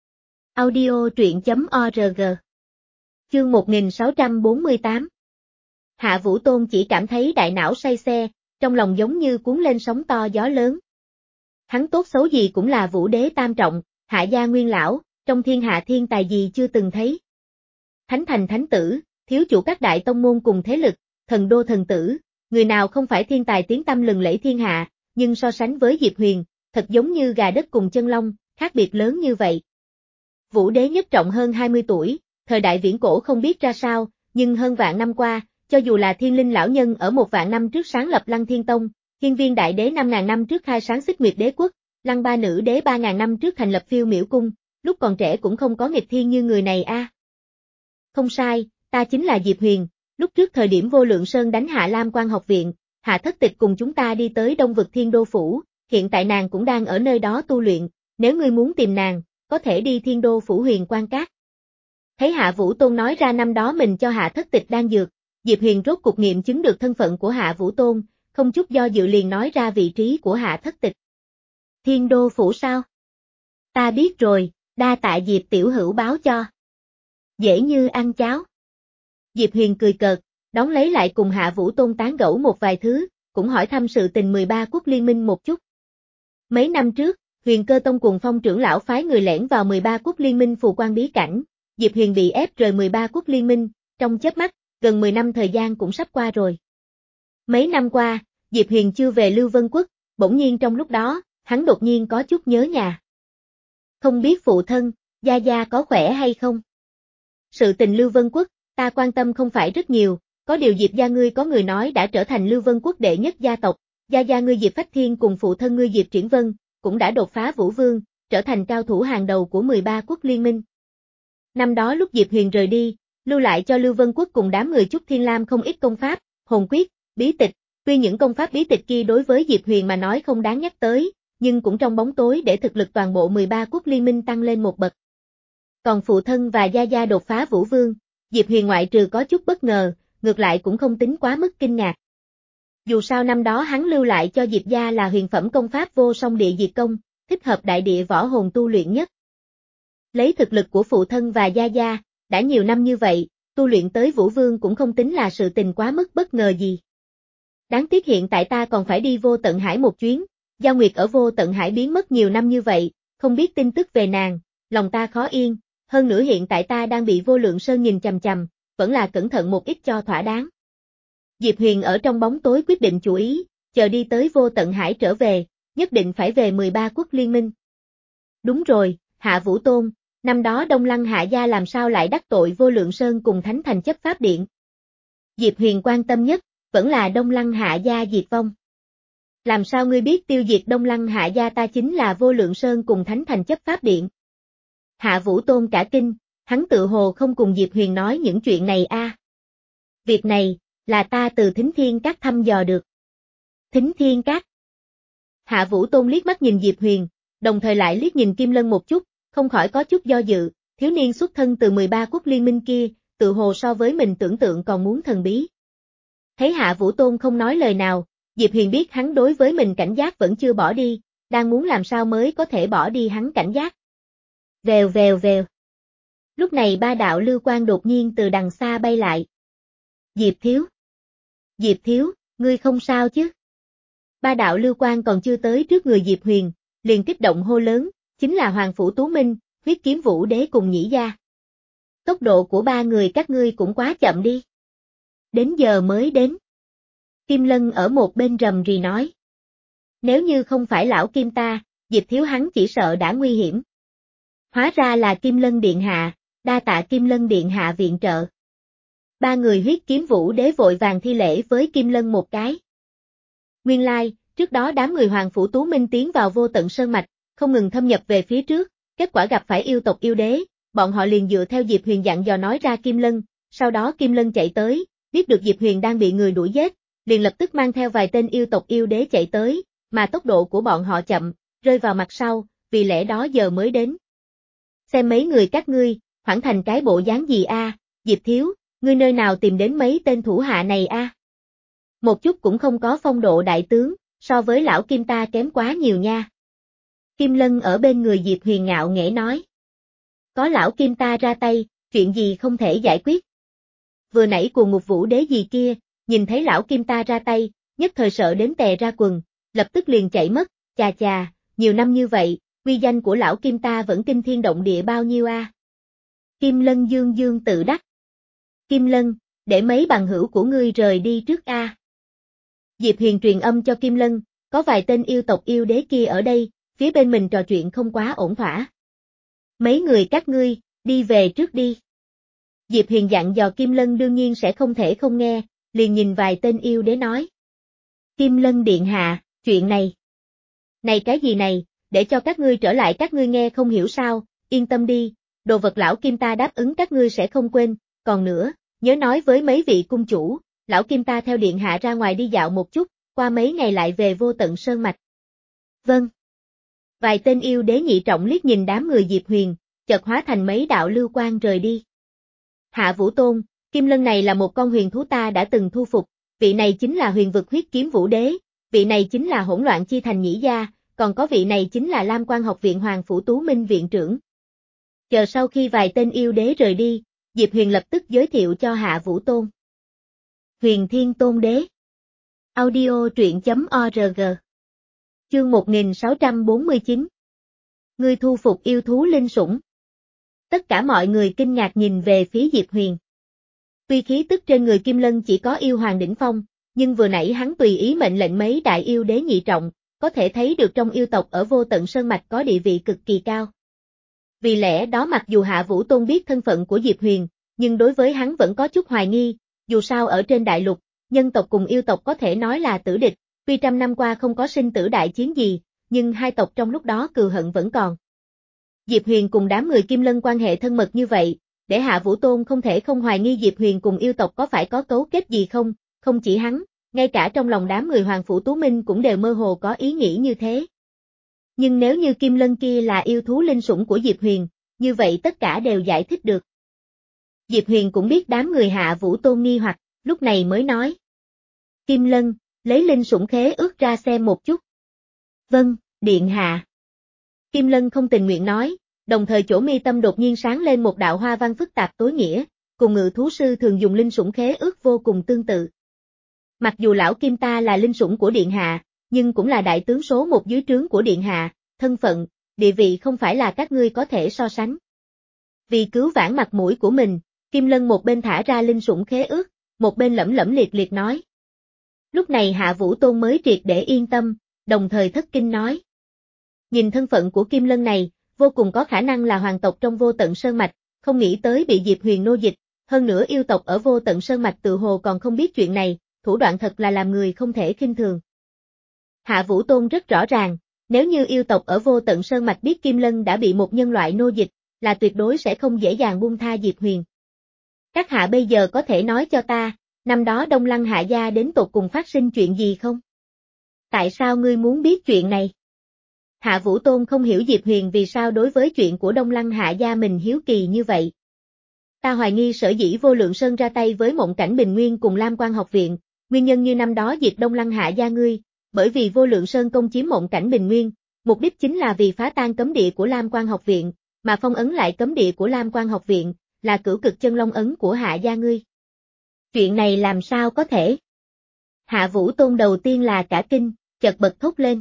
Audio truyện chấm org. Chương một nghìn sáu trăm bốn mươi tám. Hạ Vũ Tôn chỉ cảm thấy đại não say xe, trong lòng giống như cuốn lên sóng to gió lớn. Hắn tốt xấu gì cũng là vũ đế tam trọng, Hạ gia nguyên lão, trong thiên hạ thiên tài gì chưa từng thấy. Thánh thành thánh tử, thiếu chủ các đại tông môn cùng thế lực, thần đô thần tử, người nào không phải thiên tài tiếng tăm lừng lẫy thiên hạ, nhưng so sánh với Diệp Huyền, thật giống như gà đất cùng chân long, khác biệt lớn như vậy. Vũ đế nhất trọng hơn hai mươi tuổi, thời đại viễn cổ không biết ra sao, nhưng hơn vạn năm qua, cho dù là thiên linh lão nhân ở một vạn năm trước sáng lập Lăng Thiên Tông, hiên viên đại đế năm ngàn năm trước khai sáng Xích Nguyệt Đế Quốc, Lăng ba nữ đế ba ngàn năm trước thành lập Phiêu Miểu Cung, lúc còn trẻ cũng không có nghịch thiên như người này a. À. Không sai, ta chính là Diệp Huyền, lúc trước thời điểm Vô Lượng Sơn đánh hạ Lam Quan học viện, Hạ Thất Tịch cùng chúng ta đi tới Đông vực Thiên Đô Phủ, hiện tại nàng cũng đang ở nơi đó tu luyện, nếu ngươi muốn tìm nàng, có thể đi Thiên Đô Phủ Huyền Quan Các. Thấy Hạ Vũ Tôn nói ra năm đó mình cho Hạ Thất Tịch đan dược, Diệp Huyền rốt cuộc nghiệm chứng được thân phận của Hạ Vũ Tôn, không chút do dự liền nói ra vị trí của Hạ Thất Tịch. Thiên Đô Phủ sao? Ta biết rồi, đa tạ Diệp tiểu hữu báo cho. Dễ như ăn cháo. Diệp Huyền cười cợt, đón lấy lại cùng Hạ Vũ Tôn tán gẫu một vài thứ, cũng hỏi thăm sự tình mười ba quốc liên minh một chút. Mấy năm trước, Huyền Cơ Tông cùng Phong trưởng lão phái người lẻn vào mười ba quốc liên minh phù quan bí cảnh, Diệp Huyền bị ép rời mười ba quốc liên minh, trong chớp mắt, gần mười năm thời gian cũng sắp qua rồi. Mấy năm qua, Diệp Huyền chưa về Lưu Vân Quốc, bỗng nhiên trong lúc đó, hắn đột nhiên có chút nhớ nhà. Không biết phụ thân, gia gia có khỏe hay không? Sự tình Lưu Vân Quốc, ta quan tâm không phải rất nhiều, có điều Diệp gia ngươi có người nói đã trở thành Lưu Vân Quốc đệ nhất gia tộc, gia gia ngươi Diệp Phách Thiên cùng phụ thân ngươi Diệp Triển Vân, cũng đã đột phá Vũ Vương, trở thành cao thủ hàng đầu của mười ba quốc liên minh. Năm đó lúc Diệp Huyền rời đi, lưu lại cho Lưu Vân Quốc cùng đám người Trúc Thiên Lam không ít công pháp, hồn quyết, bí tịch, Tuy những công pháp bí tịch kia đối với Diệp Huyền mà nói không đáng nhắc tới, nhưng cũng trong bóng tối để thực lực toàn bộ mười ba quốc liên minh tăng lên một bậc. Còn phụ thân và gia gia đột phá Vũ Vương, Diệp Huyền ngoại trừ có chút bất ngờ, ngược lại cũng không tính quá mức kinh ngạc. Dù sao năm đó hắn lưu lại cho Diệp gia là huyền phẩm công pháp vô song địa diệt công, thích hợp đại địa võ hồn tu luyện nhất. Lấy thực lực của phụ thân và gia gia, đã nhiều năm như vậy, tu luyện tới Vũ Vương cũng không tính là sự tình quá mức bất ngờ gì. Đáng tiếc hiện tại ta còn phải đi Vô Tận Hải một chuyến, Giao Nguyệt ở Vô Tận Hải biến mất nhiều năm như vậy, không biết tin tức về nàng, lòng ta khó yên, hơn nữa hiện tại ta đang bị Vô Lượng Sơn nhìn chằm chằm, vẫn là cẩn thận một ít cho thỏa đáng. Diệp Huyền ở trong bóng tối quyết định chủ ý, chờ đi tới Vô Tận Hải trở về, nhất định phải về mười ba quốc liên minh. Đúng rồi, Hạ Vũ Tôn, năm đó Đông Lăng Hạ gia làm sao lại đắc tội Vô Lượng Sơn cùng Thánh Thành chấp pháp điện? Diệp Huyền quan tâm nhất, vẫn là Đông Lăng Hạ gia diệt vong. Làm sao ngươi biết tiêu diệt Đông Lăng Hạ gia ta chính là Vô Lượng Sơn cùng Thánh Thành chấp pháp điện? Hạ Vũ Tôn cả kinh, hắn tự hồ không cùng Diệp Huyền nói những chuyện này a. À. Việc này, là ta từ Thính Thiên Các thăm dò được. Thính Thiên Các. Hạ Vũ Tôn liếc mắt nhìn Diệp Huyền, đồng thời lại liếc nhìn Kim Lân một chút, không khỏi có chút do dự, thiếu niên xuất thân từ mười ba quốc liên minh kia, tự hồ so với mình tưởng tượng còn muốn thần bí. Thấy Hạ Vũ Tôn không nói lời nào, Diệp Huyền biết hắn đối với mình cảnh giác vẫn chưa bỏ đi, đang muốn làm sao mới có thể bỏ đi hắn cảnh giác. Vèo vèo vèo. Lúc này ba đạo lưu quang đột nhiên từ đằng xa bay lại. Diệp Thiếu. Diệp Thiếu, ngươi không sao chứ? Ba đạo lưu quang còn chưa tới trước người Diệp Huyền, liền kích động hô lớn, chính là Hoàng Phủ Tú Minh, Huyết Kiếm Vũ Đế cùng Nhĩ Gia. Tốc độ của ba người các ngươi cũng quá chậm đi. Đến giờ mới đến. Kim Lân ở một bên rầm rì nói. Nếu như không phải lão Kim ta, Diệp Thiếu hắn chỉ sợ đã nguy hiểm. Hóa ra là Kim Lân Điện Hạ, đa tạ Kim Lân Điện Hạ viện trợ. Ba người Huyết Kiếm Vũ Đế vội vàng thi lễ với Kim Lân một cái. Nguyên lai, like, trước đó đám người Hoàng Phủ Tú Minh tiến vào Vô Tận Sơn Mạch, không ngừng thâm nhập về phía trước, kết quả gặp phải yêu tộc yêu đế, bọn họ liền dựa theo Diệp Huyền dặn dò nói ra Kim Lân, sau đó Kim Lân chạy tới, biết được Diệp Huyền đang bị người đuổi giết, liền lập tức mang theo vài tên yêu tộc yêu đế chạy tới, mà tốc độ của bọn họ chậm, rơi vào mặt sau, vì lẽ đó giờ mới đến. Xem mấy người các ngươi, hoảng thành cái bộ dáng gì a, à? Diệp Thiếu, ngươi nơi nào tìm đến mấy tên thủ hạ này a? À? Một chút cũng không có phong độ đại tướng, so với lão Kim ta kém quá nhiều nha. Kim Lân ở bên người Diệp Huyền ngạo nghễ nói. Có lão Kim ta ra tay, chuyện gì không thể giải quyết. Vừa nãy Cuồng Ngục Vũ Đế gì kia, nhìn thấy lão Kim ta ra tay, nhất thời sợ đến tè ra quần, lập tức liền chạy mất, chà chà, nhiều năm như vậy, uy danh của lão Kim ta vẫn kinh thiên động địa bao nhiêu a? À? Kim Lân dương dương tự đắc. Kim Lân, để mấy bằng hữu của ngươi rời đi trước a. À? Diệp Huyền truyền âm cho Kim Lân, có vài tên yêu tộc yêu đế kia ở đây, phía bên mình trò chuyện không quá ổn thỏa. Mấy người các ngươi, đi về trước đi. Diệp Huyền dặn dò Kim Lân đương nhiên sẽ không thể không nghe, liền nhìn vài tên yêu đế nói. Kim Lân Điện Hạ, chuyện này. Này cái gì này, để cho các ngươi trở lại các ngươi nghe không hiểu sao, yên tâm đi, đồ vật lão Kim ta đáp ứng các ngươi sẽ không quên, còn nữa, nhớ nói với mấy vị cung chủ, lão Kim ta theo Điện Hạ ra ngoài đi dạo một chút, qua mấy ngày lại về Vô Tận Sơn Mạch. Vâng. Vài tên yêu đế nhị trọng liếc nhìn đám người Diệp Huyền, chợt hóa thành mấy đạo lưu quang rời đi. Hạ Vũ Tôn, Kim Lân này là một con huyền thú ta đã từng thu phục, vị này chính là huyền vực Huyết Kiếm Vũ Đế, vị này chính là hỗn loạn chi thành Nhĩ Gia, còn có vị này chính là Lam Quan học viện Hoàng Phủ Tú Minh viện trưởng. Chờ sau khi vài tên yêu đế rời đi, Diệp Huyền lập tức giới thiệu cho Hạ Vũ Tôn. Huyền Thiên Tôn Đế. Audio truyện chấm org. Chương một nghìn sáu trăm bốn mươi chín. Ngươi thu phục yêu thú linh sủng. Tất cả mọi người kinh ngạc nhìn về phía Diệp Huyền. Tuy khí tức trên người Kim Lân chỉ có yêu hoàng đỉnh phong, nhưng vừa nãy hắn tùy ý mệnh lệnh mấy đại yêu đế nhị trọng, có thể thấy được trong yêu tộc ở Vô Tận Sơn Mạch có địa vị cực kỳ cao. Vì lẽ đó mặc dù Hạ Vũ Tôn biết thân phận của Diệp Huyền, nhưng đối với hắn vẫn có chút hoài nghi, dù sao ở trên đại lục, nhân tộc cùng yêu tộc có thể nói là tử địch, tuy trăm năm qua không có sinh tử đại chiến gì, nhưng hai tộc trong lúc đó cừu hận vẫn còn. Diệp Huyền cùng đám người Kim Lân quan hệ thân mật như vậy, để Hạ Vũ Tôn không thể không hoài nghi Diệp Huyền cùng yêu tộc có phải có cấu kết gì không, không chỉ hắn, ngay cả trong lòng đám người Hoàng Phủ Tú Minh cũng đều mơ hồ có ý nghĩ như thế. Nhưng nếu như Kim Lân kia là yêu thú linh sủng của Diệp Huyền, như vậy tất cả đều giải thích được. Diệp Huyền cũng biết đám người Hạ Vũ Tôn nghi hoặc, lúc này mới nói. Kim Lân, lấy linh sủng khế ước ra xem một chút. Vâng, điện hạ. Kim Lân không tình nguyện nói, đồng thời chỗ mi tâm đột nhiên sáng lên một đạo hoa văn phức tạp tối nghĩa, cùng ngự thú sư thường dùng linh sủng khế ước vô cùng tương tự. Mặc dù lão Kim ta là linh sủng của điện hạ, nhưng cũng là đại tướng số một dưới trướng của điện hạ, thân phận, địa vị không phải là các ngươi có thể so sánh. Vì cứu vãn mặt mũi của mình, Kim Lân một bên thả ra linh sủng khế ước, một bên lẩm lẩm liệt liệt nói. Lúc này Hạ Vũ Tôn mới triệt để yên tâm, đồng thời thất kinh nói. Nhìn thân phận của Kim Lân này, vô cùng có khả năng là hoàng tộc trong Vô Tận Sơn Mạch, không nghĩ tới bị Diệp Huyền nô dịch, hơn nữa yêu tộc ở Vô Tận Sơn Mạch tự hồ còn không biết chuyện này, thủ đoạn thật là làm người không thể khinh thường. Hạ Vũ Tôn rất rõ ràng, nếu như yêu tộc ở Vô Tận Sơn Mạch biết Kim Lân đã bị một nhân loại nô dịch, là tuyệt đối sẽ không dễ dàng buông tha Diệp Huyền. Các hạ bây giờ có thể nói cho ta, năm đó Đông Lăng Hạ gia đến tột cùng phát sinh chuyện gì không? Tại sao ngươi muốn biết chuyện này? Hạ Vũ Tôn không hiểu Diệp Huyền vì sao đối với chuyện của Đông Lăng Hạ gia mình hiếu kỳ như vậy. Ta hoài nghi sở dĩ Vô Lượng Sơn ra tay với Mộng Cảnh Bình Nguyên cùng Lam Quan học viện, nguyên nhân như năm đó diệt Đông Lăng Hạ gia ngươi, bởi vì Vô Lượng Sơn công chiếm Mộng Cảnh Bình Nguyên, mục đích chính là vì phá tan cấm địa của Lam Quan học viện, mà phong ấn lại cấm địa của Lam Quan học viện, là cửu cực chân long ấn của Hạ gia ngươi. Chuyện này làm sao có thể? Hạ Vũ Tôn đầu tiên là cả kinh, chợt bật thốt lên.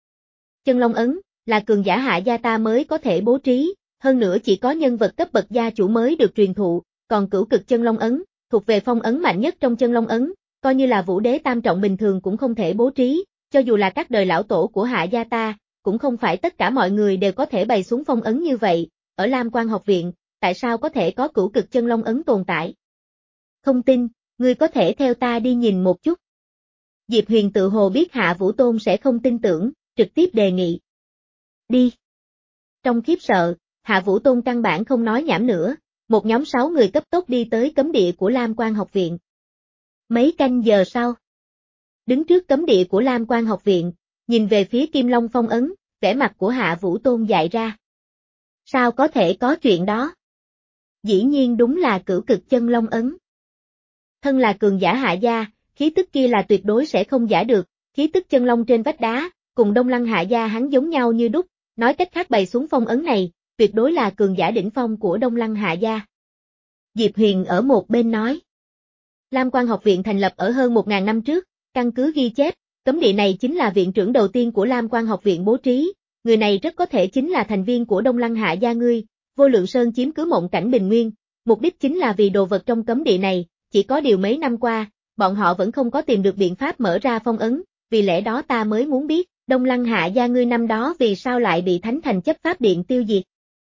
Chân long ấn, là cường giả Hạ gia ta mới có thể bố trí, hơn nữa chỉ có nhân vật cấp bậc gia chủ mới được truyền thụ, còn cửu cực chân long ấn, thuộc về phong ấn mạnh nhất trong chân long ấn, coi như là vũ đế tam trọng bình thường cũng không thể bố trí, cho dù là các đời lão tổ của Hạ gia ta, cũng không phải tất cả mọi người đều có thể bày xuống phong ấn như vậy, ở Lam Quan học viện, tại sao có thể có cửu cực chân long ấn tồn tại? Không tin, ngươi có thể theo ta đi nhìn một chút. Diệp Huyền tự hồ biết Hạ Vũ Tôn sẽ không tin tưởng, trực tiếp đề nghị. Đi. Trong khiếp sợ, Hạ Vũ Tôn căn bản không nói nhảm nữa, một nhóm sáu người cấp tốc đi tới cấm địa của Lam Quan học viện. Mấy canh giờ sau, đứng trước cấm địa của Lam Quan học viện, nhìn về phía Kim Long phong ấn, vẻ mặt của Hạ Vũ Tôn dại ra. Sao có thể có chuyện đó? Dĩ nhiên đúng là cửu cực chân long ấn. Thân là cường giả Hạ gia, khí tức kia là tuyệt đối sẽ không giả được, khí tức chân long trên vách đá, cùng Đông Lăng Hạ gia hắn giống nhau như đúc, nói cách khác bày xuống phong ấn này, tuyệt đối là cường giả đỉnh phong của Đông Lăng Hạ gia. Diệp Huyền ở một bên nói. Lam Quan học viện thành lập ở hơn một ngàn năm trước, căn cứ ghi chép, cấm địa này chính là viện trưởng đầu tiên của Lam Quan học viện bố trí, người này rất có thể chính là thành viên của Đông Lăng Hạ gia ngươi. Vô Lượng Sơn chiếm cứ Mộng Cảnh Bình Nguyên, mục đích chính là vì đồ vật trong cấm địa này, chỉ có điều mấy năm qua, bọn họ vẫn không có tìm được biện pháp mở ra phong ấn, vì lẽ đó ta mới muốn biết, Đông Lăng Hạ gia ngươi năm đó vì sao lại bị Thánh Thành chấp pháp điện tiêu diệt.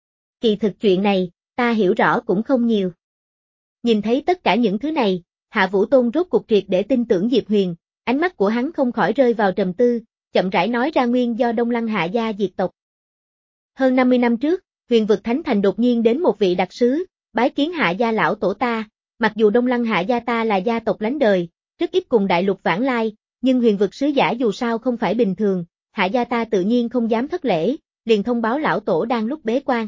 Kỳ thực chuyện này, ta hiểu rõ cũng không nhiều. Nhìn thấy tất cả những thứ này, Hạ Vũ Tôn rốt cuộc triệt để tin tưởng Diệp Huyền, ánh mắt của hắn không khỏi rơi vào trầm tư, chậm rãi nói ra nguyên do Đông Lăng Hạ gia diệt tộc. Hơn năm mươi năm trước, Huyền vực Thánh Thành đột nhiên đến một vị đặc sứ, bái kiến Hạ gia lão tổ ta, mặc dù Đông Lăng Hạ gia ta là gia tộc lánh đời, rất ít cùng đại lục vãng lai, nhưng huyền vực sứ giả dù sao không phải bình thường, Hạ gia ta tự nhiên không dám thất lễ, liền thông báo lão tổ đang lúc bế quan.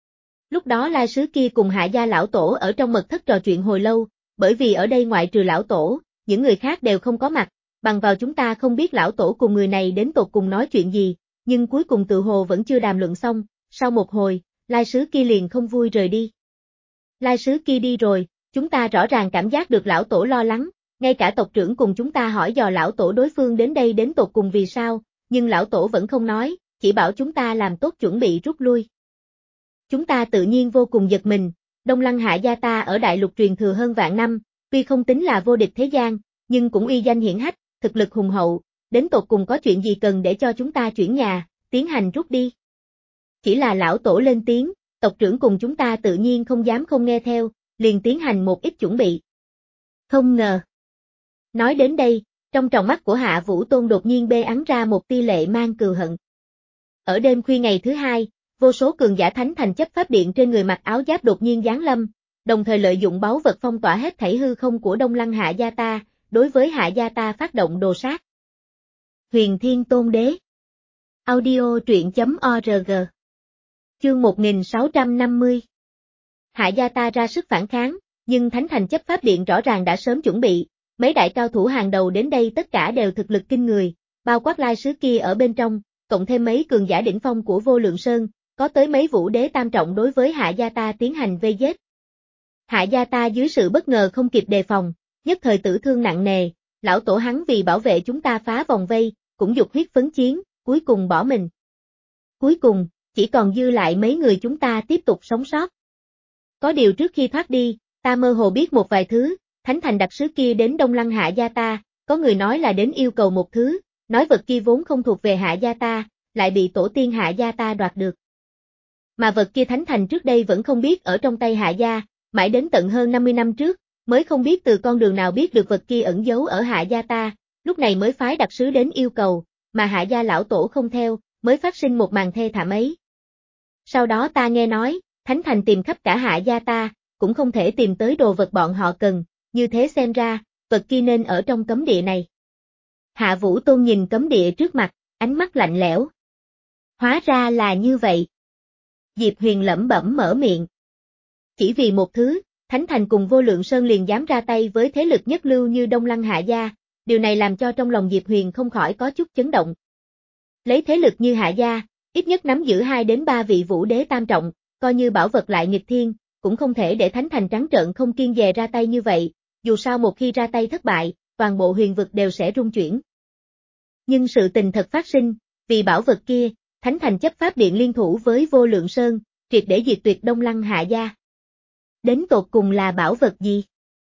Lúc đó lai sứ kia cùng Hạ gia lão tổ ở trong mật thất trò chuyện hồi lâu, bởi vì ở đây ngoại trừ lão tổ, những người khác đều không có mặt, bằng vào chúng ta không biết lão tổ cùng người này đến tột cùng nói chuyện gì, nhưng cuối cùng tự hồ vẫn chưa đàm luận xong, sau một hồi, lai sứ kia liền không vui rời đi. Lai sứ kia đi rồi, chúng ta rõ ràng cảm giác được lão tổ lo lắng, ngay cả tộc trưởng cùng chúng ta hỏi dò lão tổ đối phương đến đây đến tột cùng vì sao, nhưng lão tổ vẫn không nói, chỉ bảo chúng ta làm tốt chuẩn bị rút lui. Chúng ta tự nhiên vô cùng giật mình, Đông Lăng Hạ gia ta ở đại lục truyền thừa hơn vạn năm, tuy không tính là vô địch thế gian, nhưng cũng uy danh hiển hách, thực lực hùng hậu, đến tột cùng có chuyện gì cần để cho chúng ta chuyển nhà, tiến hành rút đi. Chỉ là lão tổ lên tiếng, tộc trưởng cùng chúng ta tự nhiên không dám không nghe theo, liền tiến hành một ít chuẩn bị. Không ngờ. Nói đến đây, trong tròng mắt của Hạ Vũ Tôn đột nhiên bê ắn ra một tia lệ mang cừu hận. Ở đêm khuya ngày thứ hai, vô số cường giả Thánh Thành chấp pháp điện trên người mặc áo giáp đột nhiên giáng lâm, đồng thời lợi dụng báu vật phong tỏa hết thảy hư không của Đông Lăng Hạ gia ta, đối với Hạ gia ta phát động đồ sát. Huyền Thiên Tôn Đế. Audio truyện chấm org. Chương một nghìn sáu trăm năm mươi. Hạ gia ta ra sức phản kháng, nhưng Thánh Thành Chấp Pháp Điện rõ ràng đã sớm chuẩn bị, mấy đại cao thủ hàng đầu đến đây tất cả đều thực lực kinh người, bao quát lai sứ kia ở bên trong, cộng thêm mấy cường giả đỉnh phong của Vô Lượng Sơn, có tới mấy vũ đế tam trọng đối với Hạ gia ta tiến hành vây giết. Hạ gia ta dưới sự bất ngờ không kịp đề phòng, nhất thời tử thương nặng nề, lão tổ hắn vì bảo vệ chúng ta phá vòng vây, cũng dục huyết phấn chiến, cuối cùng bỏ mình. Cuối cùng, chỉ còn dư lại mấy người chúng ta tiếp tục sống sót. Có điều trước khi thoát đi, ta mơ hồ biết một vài thứ, Thánh Thành đặc sứ kia đến Đông Lăng Hạ gia ta, có người nói là đến yêu cầu một thứ, nói vật kia vốn không thuộc về Hạ gia ta, lại bị tổ tiên Hạ gia ta đoạt được. Mà vật kia Thánh Thành trước đây vẫn không biết ở trong tay Hạ gia, mãi đến tận hơn năm mươi năm trước, mới không biết từ con đường nào biết được vật kia ẩn giấu ở Hạ gia ta, lúc này mới phái đặc sứ đến yêu cầu, mà Hạ gia lão tổ không theo, mới phát sinh một màn thê thảm ấy. Sau đó ta nghe nói, Thánh Thành tìm khắp cả Hạ gia ta, cũng không thể tìm tới đồ vật bọn họ cần, như thế xem ra, vật kia nên ở trong cấm địa này. Hạ Vũ Tôn nhìn cấm địa trước mặt, ánh mắt lạnh lẽo. Hóa ra là như vậy. Diệp Huyền lẩm bẩm mở miệng. Chỉ vì một thứ, Thánh Thành cùng Vô Lượng Sơn liền dám ra tay với thế lực nhất lưu như Đông Lăng Hạ gia, điều này làm cho trong lòng Diệp Huyền không khỏi có chút chấn động. Lấy thế lực như Hạ gia, ít nhất nắm giữ hai đến ba vị vũ đế tam trọng, coi như bảo vật lại nghịch thiên, cũng không thể để Thánh Thành trắng trợn không kiêng dè ra tay như vậy, dù sao một khi ra tay thất bại, toàn bộ huyền vực đều sẽ rung chuyển. Nhưng sự tình thật phát sinh, vì bảo vật kia, Thánh Thành Chấp Pháp Điện liên thủ với Vô Lượng Sơn, triệt để diệt tuyệt Đông Lăng Hạ gia. Đến tột cùng là bảo vật gì?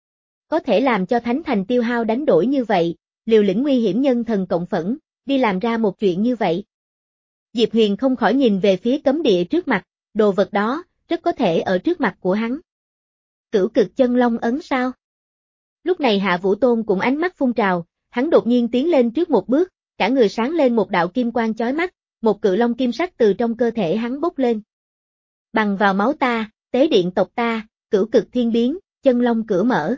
Có thể làm cho Thánh Thành tiêu hao đánh đổi như vậy, liều lĩnh nguy hiểm nhân thần cộng phẫn, đi làm ra một chuyện như vậy. Diệp Huyền không khỏi nhìn về phía cấm địa trước mặt, đồ vật đó, rất có thể ở trước mặt của hắn. Cửu Cực Chân Long ấn sao? Lúc này Hạ Vũ Tôn cũng ánh mắt phun trào, hắn đột nhiên tiến lên trước một bước, cả người sáng lên một đạo kim quang chói mắt, một cự long kim sắc từ trong cơ thể hắn bốc lên. Bằng vào máu ta, tế điện tộc ta, Cửu Cực Thiên biến, chân long cửa mở.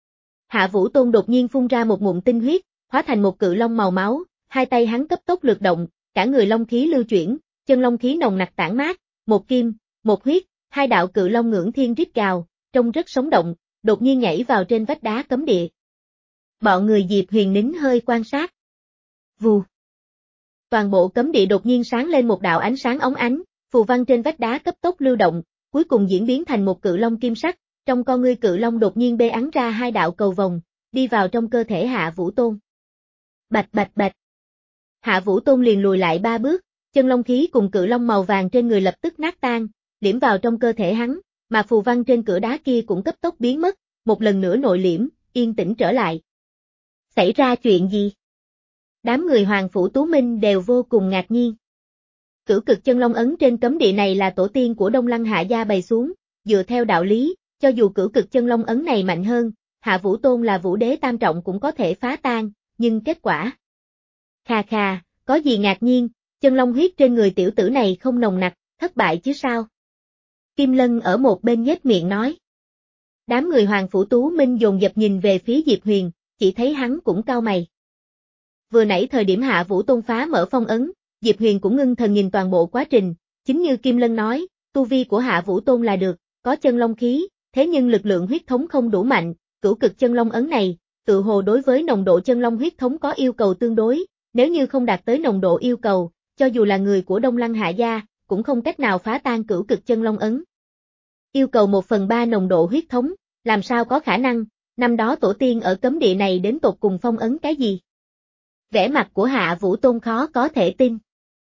Hạ Vũ Tôn đột nhiên phun ra một ngụm tinh huyết, hóa thành một cự long màu máu, hai tay hắn cấp tốc lược động, cả người long khí lưu chuyển, chân long khí nồng nặc tản mát, một kim, một huyết, hai đạo cự long ngưỡng thiên rít gào, trông rất sống động, đột nhiên nhảy vào trên vách đá cấm địa. Bọn người Diệp Huyền nín hơi quan sát. Vù. Toàn bộ cấm địa đột nhiên sáng lên một đạo ánh sáng óng ánh, phù văn trên vách đá cấp tốc lưu động, cuối cùng diễn biến thành một cự long kim sắc, trong con ngươi cự long đột nhiên bê ắn ra hai đạo cầu vồng, đi vào trong cơ thể Hạ Vũ Tôn. Bạch bạch bạch. Hạ Vũ Tôn liền lùi lại ba bước, chân long khí cùng cự long màu vàng trên người lập tức nát tan, liễm vào trong cơ thể hắn, mà phù văn trên cửa đá kia cũng cấp tốc biến mất, một lần nữa nội liễm, yên tĩnh trở lại. Xảy ra chuyện gì? Đám người Hoàng Phủ Tú Minh đều vô cùng ngạc nhiên. Cửu Cực Chân Long ấn trên cấm địa này là tổ tiên của Đông Lăng Hạ gia bày xuống, dựa theo đạo lý, cho dù Cửu Cực Chân Long ấn này mạnh hơn, Hạ Vũ Tôn là vũ đế tam trọng cũng có thể phá tan, nhưng kết quả. Khà khà, có gì ngạc nhiên, chân long huyết trên người tiểu tử này không nồng nặc, thất bại chứ sao? Kim Lân ở một bên nhếch miệng nói. Đám người Hoàng Phủ Tú Minh dồn dập nhìn về phía Diệp Huyền, chỉ thấy hắn cũng cau mày. Vừa nãy thời điểm Hạ Vũ Tôn phá mở phong ấn, Diệp Huyền cũng ngưng thần nhìn toàn bộ quá trình, chính như Kim Lân nói, tu vi của Hạ Vũ Tôn là được, có chân long khí, thế nhưng lực lượng huyết thống không đủ mạnh, Cửu Cực Chân Long ấn này, tự hồ đối với nồng độ chân long huyết thống có yêu cầu tương đối, nếu như không đạt tới nồng độ yêu cầu, cho dù là người của Đông Lăng Hạ gia, cũng không cách nào phá tan Cửu Cực Chân Long ấn. Yêu cầu một phần ba nồng độ huyết thống, làm sao có khả năng, năm đó tổ tiên ở cấm địa này đến tột cùng phong ấn cái gì? Vẻ mặt của Hạ Vũ Tôn khó có thể tin.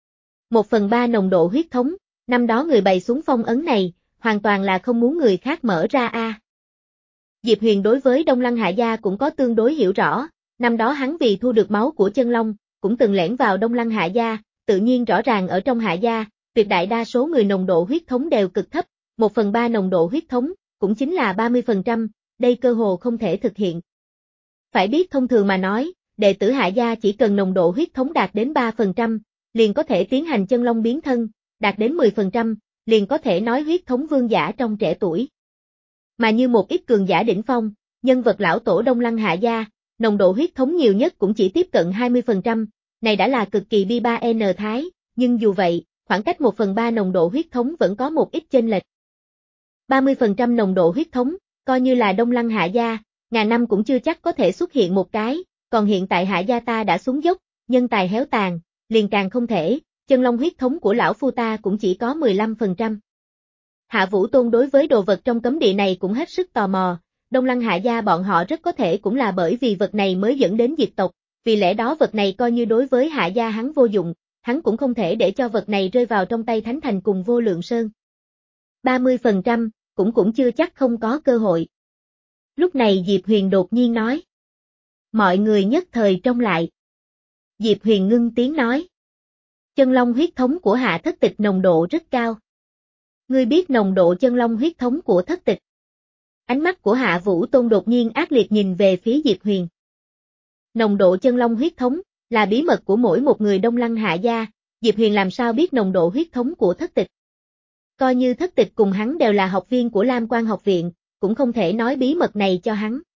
Một phần ba nồng độ huyết thống, năm đó người bày xuống phong ấn này, hoàn toàn là không muốn người khác mở ra a. À. Diệp Huyền đối với Đông Lăng Hạ gia cũng có tương đối hiểu rõ, năm đó hắn vì thu được máu của chân long, cũng từng lẻn vào Đông Lăng Hạ gia, tự nhiên rõ ràng ở trong Hạ gia, tuyệt đại đa số người nồng độ huyết thống đều cực thấp, một phần ba nồng độ huyết thống, cũng chính là ba mươi phần trăm, đây cơ hồ không thể thực hiện. Phải biết thông thường mà nói, đệ tử Hạ gia chỉ cần nồng độ huyết thống đạt đến ba phần trăm, liền có thể tiến hành chân long biến thân, đạt đến mười phần trăm, liền có thể nói huyết thống vương giả trong trẻ tuổi. Mà như một ít cường giả đỉnh phong, nhân vật lão tổ Đông Lăng Hạ gia, nồng độ huyết thống nhiều nhất cũng chỉ tiếp cận hai mươi phần trăm, này đã là cực kỳ bi ba N thái, nhưng dù vậy, khoảng cách một phần ba nồng độ huyết thống vẫn có một ít chênh lệch. ba mươi phần trăm nồng độ huyết thống, coi như là Đông Lăng Hạ gia, ngàn năm cũng chưa chắc có thể xuất hiện một cái, còn hiện tại Hạ gia ta đã xuống dốc, nhân tài héo tàn, liền càng không thể, chân long huyết thống của lão phu ta cũng chỉ có mười lăm phần trăm. Hạ Vũ Tôn đối với đồ vật trong cấm địa này cũng hết sức tò mò, Đông Lăng Hạ gia bọn họ rất có thể cũng là bởi vì vật này mới dẫn đến diệt tộc, vì lẽ đó vật này coi như đối với Hạ gia hắn vô dụng, hắn cũng không thể để cho vật này rơi vào trong tay Thánh Thành cùng Vô Lượng Sơn. ba mươi phần trăm, cũng cũng chưa chắc không có cơ hội. Lúc này Diệp Huyền đột nhiên nói. Mọi người nhất thời trông lại. Diệp Huyền ngưng tiếng nói. Chân long huyết thống của Hạ Thất Tịch nồng độ rất cao. Ngươi biết nồng độ chân long huyết thống của Thất Tịch. Ánh mắt của Hạ Vũ Tôn đột nhiên ác liệt nhìn về phía Diệp Huyền. Nồng độ chân long huyết thống là bí mật của mỗi một người Đông Lăng Hạ gia, Diệp Huyền làm sao biết nồng độ huyết thống của Thất Tịch. Coi như Thất Tịch cùng hắn đều là học viên của Lam Quan học viện, cũng không thể nói bí mật này cho hắn.